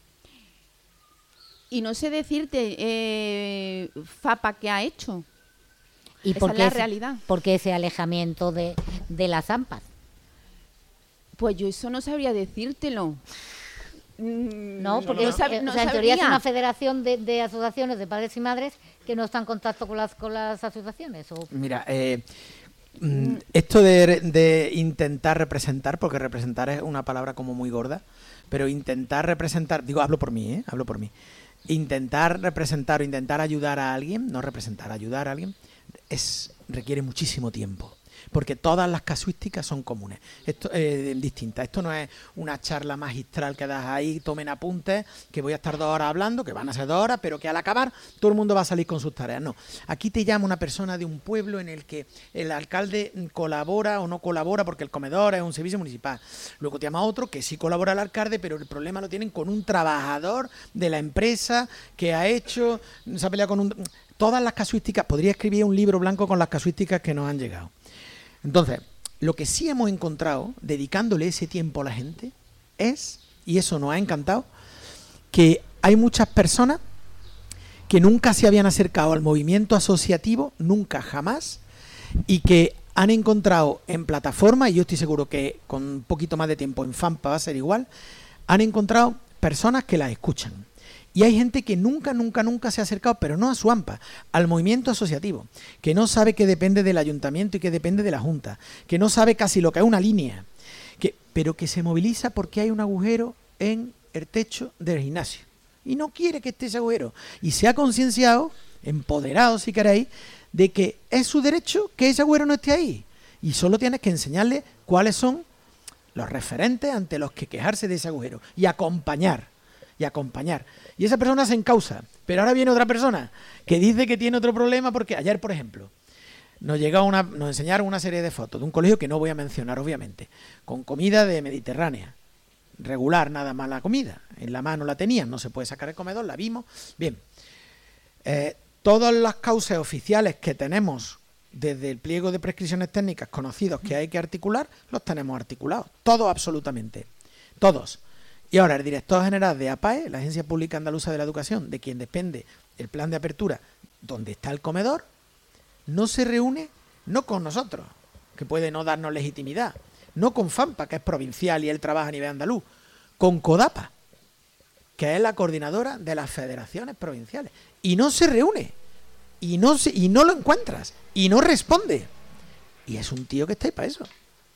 y no sé decirte, FAPA, ¿qué ha hecho?
¿Y
esa es la realidad.
¿Por qué ese alejamiento de las AMPAs?
Pues yo eso no sabría decírtelo.
No, porque en teoría es una federación de asociaciones de padres y madres que no están en contacto con las asociaciones.
Mira, esto de intentar representar, porque representar es una palabra como muy gorda, pero intentar representar, hablo por mí, intentar representar o intentar ayudar a alguien, no representar, ayudar a alguien, requiere muchísimo tiempo. Porque todas las casuísticas son comunes, distintas. Esto no es una charla magistral que das ahí, tomen apuntes, que voy a estar 2 horas hablando, que van a ser 2 horas, pero que al acabar todo el mundo va a salir con sus tareas. No, aquí te llama una persona de un pueblo en el que el alcalde colabora o no colabora porque el comedor es un servicio municipal. Luego te llama otro que sí colabora el alcalde, pero el problema lo tienen con un trabajador de la empresa que se ha peleado con un... Todas las casuísticas, podría escribir un libro blanco con las casuísticas que nos han llegado. Entonces, lo que sí hemos encontrado, dedicándole ese tiempo a la gente, y eso nos ha encantado, que hay muchas personas que nunca se habían acercado al movimiento asociativo, nunca, jamás, y que han encontrado en plataforma, y yo estoy seguro que con un poquito más de tiempo en FAMPA va a ser igual, han encontrado personas que las escuchan. Y hay gente que nunca se ha acercado, pero no a su AMPA, al movimiento asociativo, que no sabe que depende del ayuntamiento y que depende de la Junta, que no sabe casi lo que es una línea, pero que se moviliza porque hay un agujero en el techo del gimnasio. Y no quiere que esté ese agujero. Y se ha concienciado, empoderado si queréis, de que es su derecho que ese agujero no esté ahí. Y solo tienes que enseñarle cuáles son los referentes ante los que quejarse de ese agujero y acompañar. Y esa persona se encausa, pero ahora viene otra persona que dice que tiene otro problema porque ayer, por ejemplo, nos enseñaron una serie de fotos de un colegio que no voy a mencionar, obviamente, con comida de Mediterránea, regular nada más la comida, en la mano la tenían, no se puede sacar el comedor, la vimos, bien. Todas las causas oficiales que tenemos desde el pliego de prescripciones técnicas conocidos que hay que articular, los tenemos articulados, todos absolutamente, todos. Y ahora el director general de APAE, la Agencia Pública Andaluza de la Educación, de quien depende el plan de apertura, donde está el comedor, no se reúne, no con nosotros, que puede no darnos legitimidad, no con FAMPA, que es provincial y él trabaja a nivel andaluz, con CODAPA, que es la coordinadora de las federaciones provinciales. Y no se reúne, y no lo encuentras, y no responde. Y es un tío que está ahí para eso.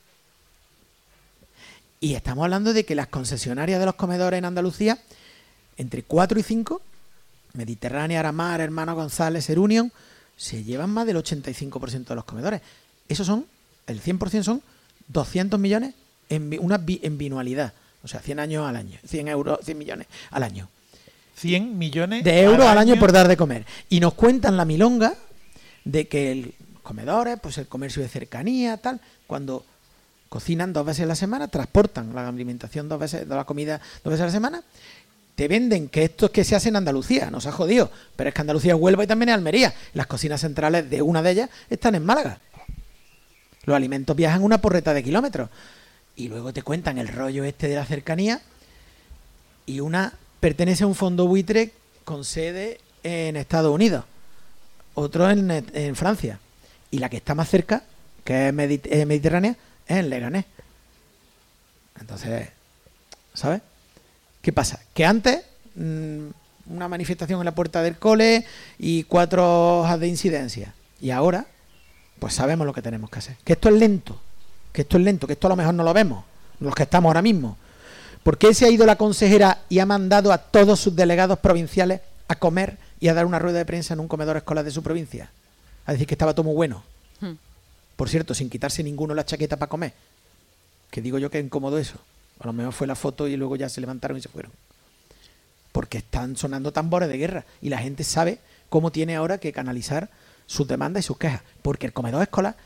Y estamos hablando de que las concesionarias de los comedores en Andalucía, entre 4 y 5, Mediterránea, Aramar, Hermano González, Serunion, se llevan más del 85% de los comedores. Esos son, el 100% son 200 millones en binualidad. O sea, 100 años al año, 100 millones al año.
100 millones
de euros al año por dar de comer. Y nos cuentan la milonga de que el comedores, pues el comercio de cercanía, tal, cuando cocinan 2 veces a la semana, transportan la alimentación 2 veces, la comida 2 veces a la semana, te venden que esto es que se hace en Andalucía, nos ha jodido, pero es que Andalucía es Huelva y también es Almería. Las cocinas centrales de una de ellas están en Málaga. Los alimentos viajan una porreta de kilómetros. Y luego te cuentan el rollo este de la cercanía, y una pertenece a un fondo buitre con sede en Estados Unidos, otro en Francia, y la que está más cerca, que es Mediterránea, es en Leganés. Entonces, ¿sabes? ¿Qué pasa? Que antes una manifestación en la puerta del cole y 4 hojas de incidencia, y ahora pues sabemos lo que tenemos que hacer. Que esto es lento, que esto a lo mejor no lo vemos los que estamos ahora mismo. ¿Por qué se ha ido la consejera y ha mandado a todos sus delegados provinciales a comer y a dar una rueda de prensa en un comedor escolar de su provincia? A decir que estaba todo muy bueno. Por cierto, sin quitarse ninguno la chaqueta para comer. Que digo yo que es incómodo eso. A lo mejor fue la foto y luego ya se levantaron y se fueron. Porque están sonando tambores de guerra y la gente sabe cómo tiene ahora que canalizar sus demandas y sus quejas. Porque el comedor escolar,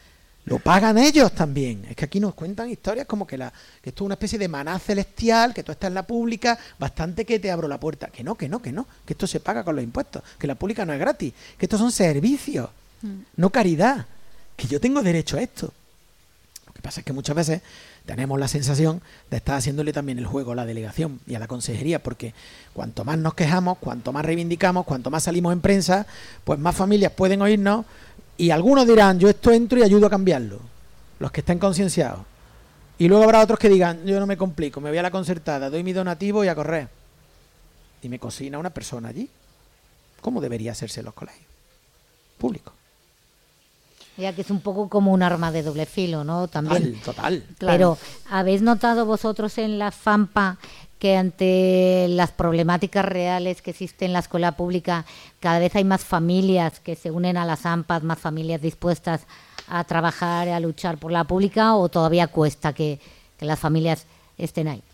Lo pagan ellos también. Es que aquí nos cuentan historias como que esto es una especie de maná celestial, que tú estás en la pública, bastante que te abro la puerta. Que no, que esto se paga con los impuestos, que la pública no es gratis, que estos son servicios, no caridad, que yo tengo derecho a esto. Lo que pasa es que muchas veces tenemos la sensación de estar haciéndole también el juego a la delegación y a la consejería, porque cuanto más nos quejamos, cuanto más reivindicamos, cuanto más salimos en prensa, pues más familias pueden oírnos. Y algunos dirán, yo esto entro y ayudo a cambiarlo, los que estén concienciados. Y luego habrá otros que digan, yo no me complico, me voy a la concertada, doy mi donativo y a correr. Y me cocina una persona allí. ¿Cómo debería hacerse en los colegios públicos?
Ya que es un poco como un arma de doble filo, ¿no? También.
Total.
Pero, ¿habéis notado vosotros en la FAMPA que ante las problemáticas reales que existen en la escuela pública, cada vez hay más familias que se unen a las AMPAs, más familias dispuestas a trabajar y a luchar por la pública, o todavía cuesta que las familias estén ahí?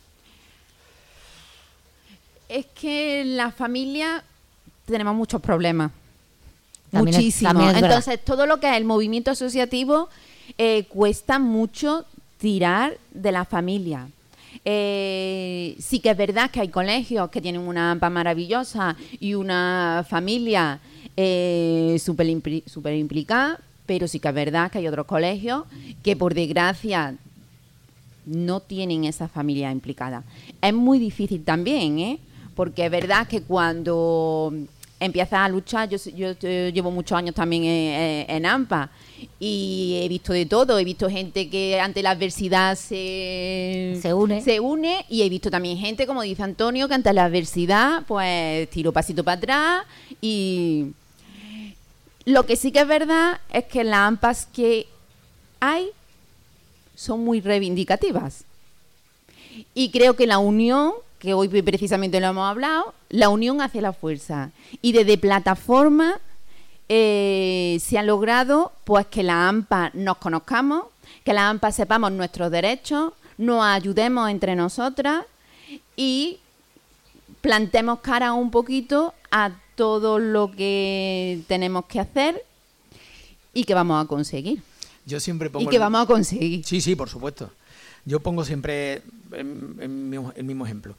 Es que la familia tenemos muchos problemas.
Muchísimo.
Entonces, todo lo que es el movimiento asociativo cuesta mucho tirar de la familia. Sí que es verdad que hay colegios que tienen una AMPA maravillosa y una familia súper implicada, pero sí que es verdad que hay otros colegios que por desgracia no tienen esa familia implicada. Es muy difícil también, porque es verdad que cuando empiezas a luchar, yo llevo muchos años también en AMPA y he visto de todo, he visto gente que ante la adversidad se une, y he visto también gente, como dice Antonio, que ante la adversidad pues tiro pasito para atrás. Y lo que sí que es verdad es que las AMPAs que hay son muy reivindicativas, y creo que la unión, que hoy precisamente lo hemos hablado, la unión hace la fuerza. Y desde plataforma se ha logrado pues que la AMPA nos conozcamos, que la AMPA sepamos nuestros derechos, nos ayudemos entre nosotras y plantemos cara un poquito a todo lo que tenemos que hacer y que vamos a conseguir.
Yo siempre pongo
vamos a conseguir.
Sí, por supuesto. Yo pongo siempre el mismo ejemplo.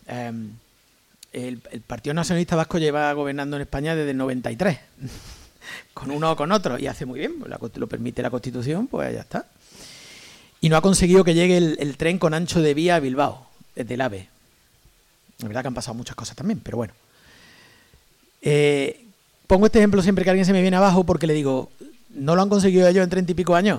El Partido Nacionalista Vasco lleva gobernando en España desde el 93, con uno o con otro, y hace muy bien, lo permite la Constitución, pues ya está. Y no ha conseguido que llegue el tren con ancho de vía a Bilbao, desde el AVE. La verdad que han pasado muchas cosas también, pero bueno. Pongo este ejemplo siempre que alguien se me viene abajo, porque le digo, no lo han conseguido ellos en 30 y pico años.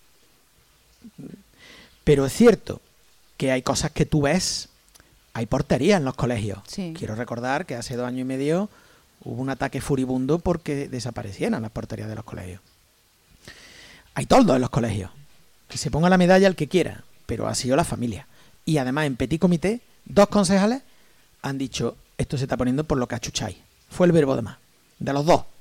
Pero es cierto que hay cosas que tú ves, hay porterías en los colegios.
Sí.
Quiero recordar que hace 2 años y medio hubo un ataque furibundo porque desaparecieran las porterías de los colegios. Hay toldos en los colegios. Que se ponga la medalla el que quiera, pero ha sido la familia. Y además en petit comité, 2 concejales han dicho, esto se está poniendo por lo que achucháis. Fue el verbo de más, de los 2.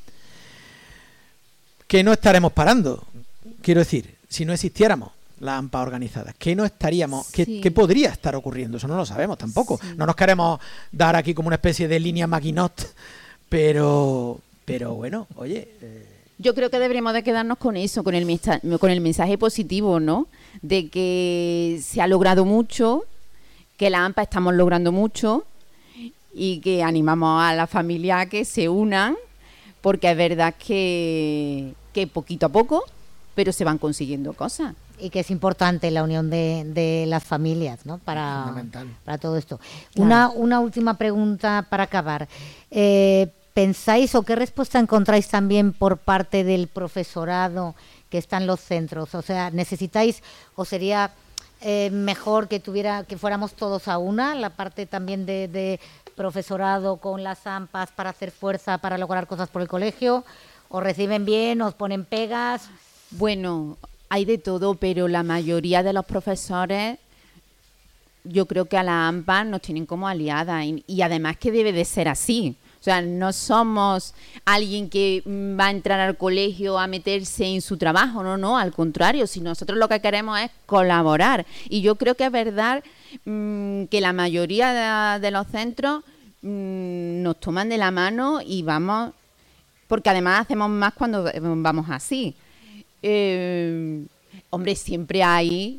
Que no estaremos parando. Quiero decir, si no existiéramos las AMPA organizadas, ¿qué no estaríamos, qué podría estar ocurriendo? Eso no lo sabemos tampoco. Sí. No nos queremos dar aquí como una especie de línea Maginot, pero bueno, oye.
Yo creo que deberíamos de quedarnos con eso, con el mensaje positivo, ¿no? De que se ha logrado mucho, que la AMPA estamos logrando mucho y que animamos a la familia a que se unan, porque es verdad que poquito a poco, pero se van consiguiendo cosas.
Y que es importante la unión de las familias, ¿no? Para todo esto. Claro. Una última pregunta para acabar. ¿Pensáis o qué respuesta encontráis también por parte del profesorado que está en los centros? O sea, ¿necesitáis o sería mejor que fuéramos todos a una, la parte también de profesorado con las AMPAs para hacer fuerza para lograr cosas por el colegio? ¿Os reciben bien, os ponen pegas?
Bueno, hay de todo, pero la mayoría de los profesores, yo creo que a la AMPA nos tienen como aliada y además que debe de ser así. O sea, no somos alguien que va a entrar al colegio a meterse en su trabajo, no, al contrario, si nosotros lo que queremos es colaborar. Y yo creo que es verdad que la mayoría de los centros nos toman de la mano y vamos, porque además hacemos más cuando vamos así. Hombre, siempre hay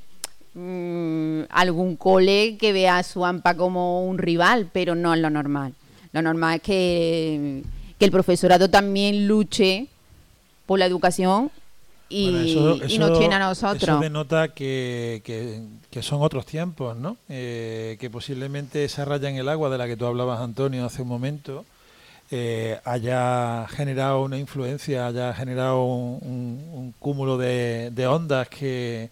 algún cole que vea a su AMPA como un rival, pero no es lo normal. Lo normal es que el profesorado también luche por la educación y nos tiene a nosotros.
Eso denota que son otros tiempos, ¿no? Que posiblemente esa raya en el agua de la que tú hablabas, Antonio, hace un momento, haya generado una influencia, haya generado un cúmulo de ondas que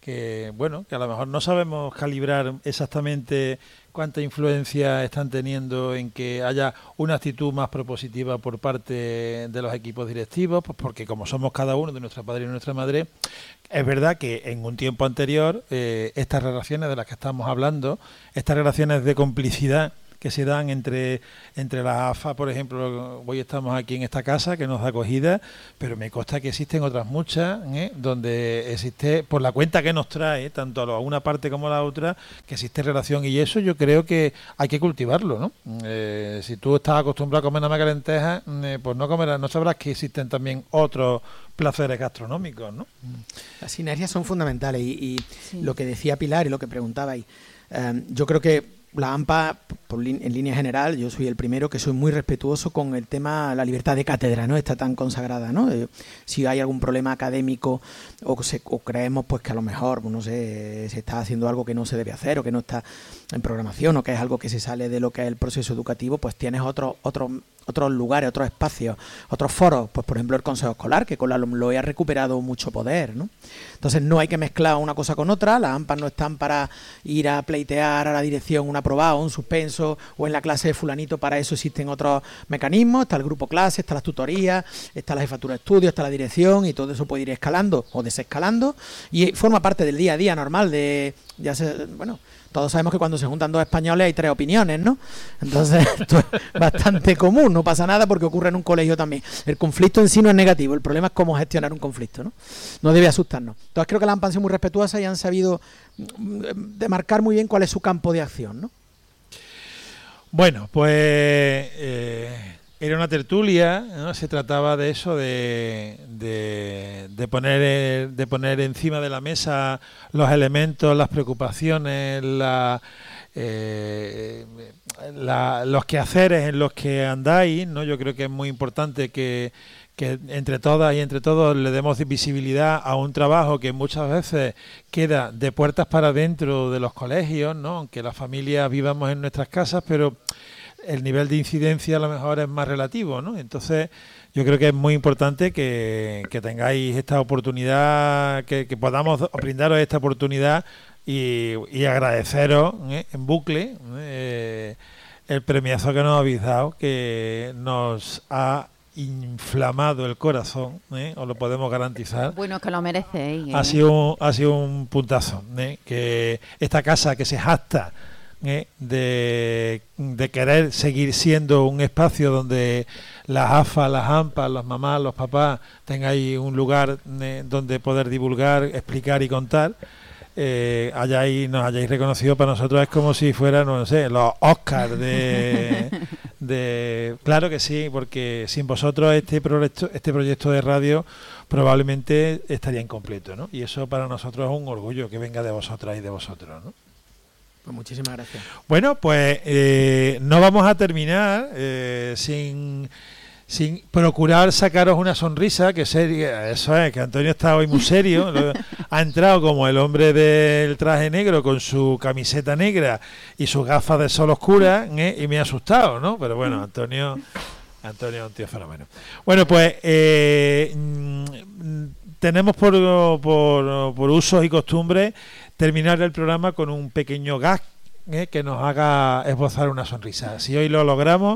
a lo mejor no sabemos calibrar exactamente cuánta influencia están teniendo en que haya una actitud más propositiva por parte de los equipos directivos, pues porque como somos cada uno de nuestra padre y nuestra madre, es verdad que en un tiempo anterior estas relaciones de las que estamos hablando, estas relaciones de complicidad que se dan entre la AFA, por ejemplo, hoy estamos aquí en esta casa que nos da acogida, pero me consta que existen otras muchas, donde existe, por la cuenta que nos trae, tanto a una parte como a la otra, que existe relación, y eso yo creo que hay que cultivarlo, ¿no? Si tú estás acostumbrado a comer nada más que lentejas, pues no sabrás que existen también otros placeres gastronómicos, ¿no?
Las sinergias son fundamentales y sí. Lo que decía Pilar y lo que preguntabais, yo creo que la AMPA, en línea general, yo soy el primero que soy muy respetuoso con el tema, la libertad de cátedra, ¿no? Está tan consagrada, ¿no? Si hay algún problema académico o creemos pues que a lo mejor, no sé, se está haciendo algo que no se debe hacer o que no está en programación o que es algo que se sale de lo que es el proceso educativo, pues tienes otros lugares, otros espacios, otros foros, pues por ejemplo el Consejo Escolar, que con la LOE ha recuperado mucho poder, ¿no? Entonces no hay que mezclar una cosa con otra, las AMPAs no están para ir a pleitear a la dirección un aprobado, un suspenso, o en la clase de fulanito, para eso existen otros mecanismos, está el grupo clase, está las tutorías, está la jefatura de estudios, está la dirección, y todo eso puede ir escalando o desescalando, y forma parte del día a día normal de, todos sabemos que cuando se juntan dos españoles hay tres opiniones, ¿no? Entonces, esto es bastante común, no pasa nada porque ocurre en un colegio también. El conflicto en sí no es negativo, el problema es cómo gestionar un conflicto, ¿no? No debe asustarnos. Entonces, creo que las AMPA han sido muy respetuosas y han sabido demarcar muy bien cuál es su campo de acción, ¿no?
Bueno, pues era una tertulia, ¿no? Se trataba de eso, de poner encima de la mesa los elementos, las preocupaciones, los quehaceres en los que andáis, ¿no? Yo creo que es muy importante que entre todas y entre todos le demos visibilidad a un trabajo que muchas veces queda de puertas para adentro de los colegios, ¿no? Aunque las familias vivamos en nuestras casas, pero el nivel de incidencia a lo mejor es más relativo, ¿no? Entonces yo creo que es muy importante que tengáis esta oportunidad, que podamos brindaros esta oportunidad y agradeceros en bucle el premiazo que nos habéis dado, que nos ha inflamado el corazón, os lo podemos garantizar.
Bueno, que lo merecéis.
Ha sido un puntazo, que esta casa que se jacta de querer seguir siendo un espacio donde las AFA, las AMPA, las mamás, los papás tengáis un lugar donde poder divulgar, explicar y contar. Nos hayáis reconocido, para nosotros es como si fueran, no sé, los Oscars de claro que sí, porque sin vosotros este proyecto de radio probablemente estaría incompleto, ¿no? Y eso para nosotros es un orgullo que venga de vosotras y de vosotros, ¿no?
Pues muchísimas gracias.
Bueno, pues no vamos a terminar sin procurar sacaros una sonrisa, que seria, eso es, que Antonio está hoy muy serio, ha entrado como el hombre del traje negro con su camiseta negra y sus gafas de sol oscuras, y me ha asustado, ¿no? Pero bueno, Antonio es un tío fenómeno. Bueno, pues tenemos por usos y costumbres terminar el programa con un pequeño gag que nos haga esbozar una sonrisa. Si hoy lo logramos,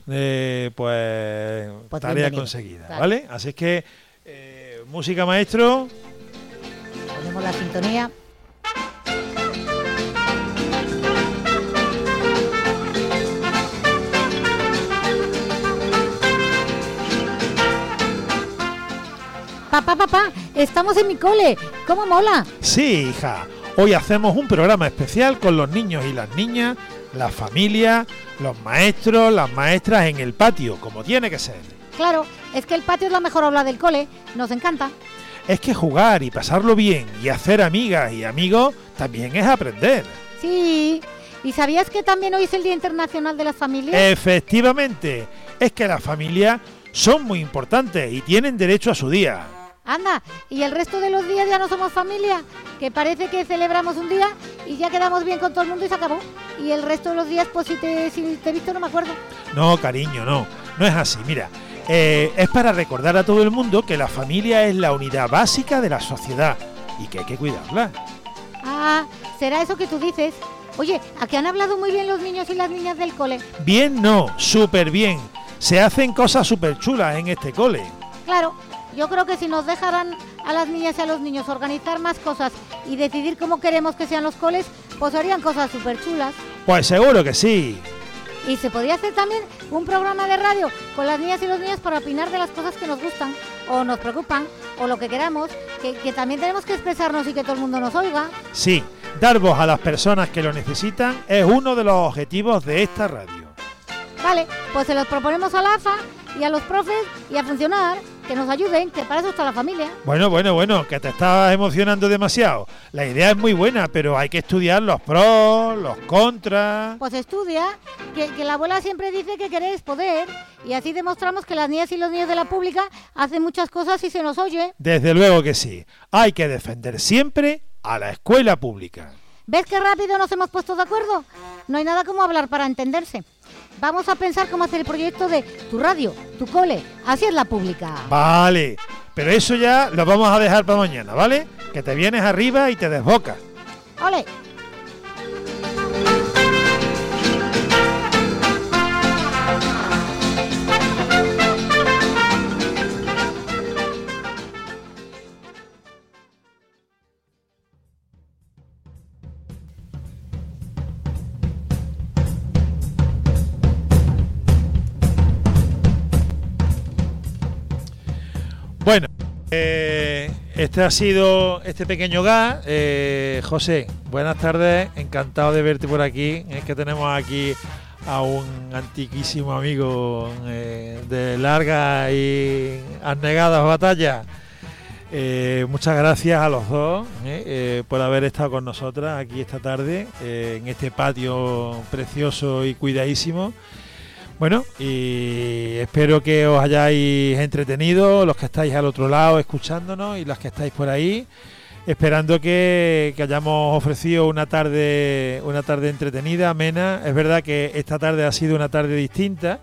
pues tarea conseguida, ¿vale? Así es que música, maestro.
Ponemos la sintonía. Papá, estamos en mi cole. ¿Cómo mola?
Sí, hija. Hoy hacemos un programa especial con los niños y las niñas, la familia, los maestros, las maestras en el patio, como tiene que ser.
Claro, es que el patio es la mejor aula del cole. Nos encanta.
Es que jugar y pasarlo bien y hacer amigas y amigos también es aprender.
Sí. ¿Y sabías que también hoy es el Día Internacional de las Familias?
Efectivamente. Es que las familias son muy importantes y tienen derecho a su día.
Anda, ¿y el resto de los días ya no somos familia? Que parece que celebramos un día y ya quedamos bien con todo el mundo y se acabó. Y el resto de los días, pues si te he visto no me acuerdo.
No, cariño, no es así. Mira, es para recordar a todo el mundo que la familia es la unidad básica de la sociedad y que hay que cuidarla.
Ah, será eso que tú dices. Oye, ¿a qué han hablado muy bien los niños y las niñas del cole?
Bien no, súper bien. Se hacen cosas súper chulas en este cole.
Claro. Yo creo que si nos dejaran a las niñas y a los niños organizar más cosas y decidir cómo queremos que sean los coles, pues harían cosas súper chulas.
Pues seguro que sí.
Y se podría hacer también un programa de radio con las niñas y los niños para opinar de las cosas que nos gustan o nos preocupan o lo que queramos, que también tenemos que expresarnos y que todo el mundo nos oiga.
Sí, dar voz a las personas que lo necesitan es uno de los objetivos de esta radio.
Vale, pues se los proponemos a la AFA y a los profes y a funcionar, que nos ayuden, que para eso está la familia.
Bueno, que te estabas emocionando demasiado. La idea es muy buena, pero hay que estudiar los pros, los contras.
Pues estudia, que la abuela siempre dice que querer es poder, y así demostramos que las niñas y los niños de la pública hacen muchas cosas y se nos oye.
Desde luego que sí. Hay que defender siempre a la escuela pública.
¿Ves qué rápido nos hemos puesto de acuerdo? No hay nada como hablar para entenderse. Vamos a pensar cómo hacer el proyecto de tu radio, tu cole, así es la pública.
Vale, pero eso ya lo vamos a dejar para mañana, ¿vale? Que te vienes arriba y te desbocas.
¡Ole!
Bueno, este ha sido este pequeño gas. José, buenas tardes, encantado de verte por aquí. Es que tenemos aquí a un antiquísimo amigo de largas y abnegadas batallas. Muchas gracias a los dos por haber estado con nosotras aquí esta tarde en este patio precioso y cuidadísimo. Bueno, y espero que os hayáis entretenido, los que estáis al otro lado escuchándonos y los que estáis por ahí, esperando que hayamos ofrecido una tarde entretenida, amena. Es verdad que esta tarde ha sido una tarde distinta.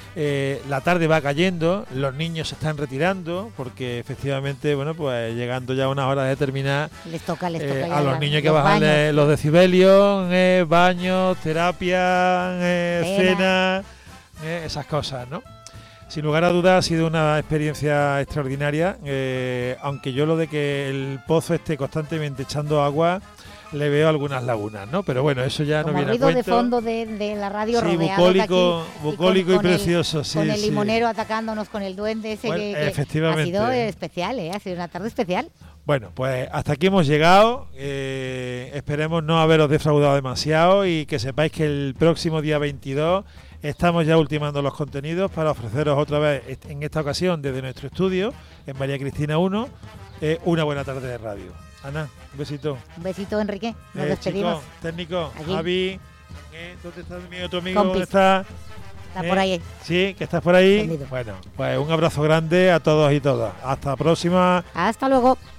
La tarde va cayendo, los niños se están retirando porque efectivamente, bueno, pues llegando ya a unas horas determinadas,
les toca
a los niños hay que bajarle los decibelios, baños, terapia, cena, esas cosas, ¿no? Sin lugar a dudas ha sido una experiencia extraordinaria, aunque yo lo de que el pozo esté constantemente echando agua le veo algunas lagunas, ¿no? Pero bueno, eso ya
como
no viene a
ruido
cuento.
de fondo de la radio,
sí,
rodeado
bucólico y precioso, sí.
Con el limonero atacándonos con el duende ese,
bueno,
que
efectivamente.
Ha sido especial, ha sido una tarde especial.
Bueno, pues hasta aquí hemos llegado. Esperemos no haberos defraudado demasiado y que sepáis que el próximo día 22 estamos ya ultimando los contenidos para ofreceros otra vez, en esta ocasión desde nuestro estudio, en María Cristina 1, una buena tarde de radio. Ana, un besito.
Un besito, Enrique. Nos despedimos.
Chicos, técnico, aquí. Javi, ¿dónde está mi otro amigo?
Compis.
¿Dónde está?
Está por ahí.
Sí, que estás por ahí.
Entendido.
Bueno, pues un abrazo grande a todos y todas. Hasta la próxima.
Hasta luego.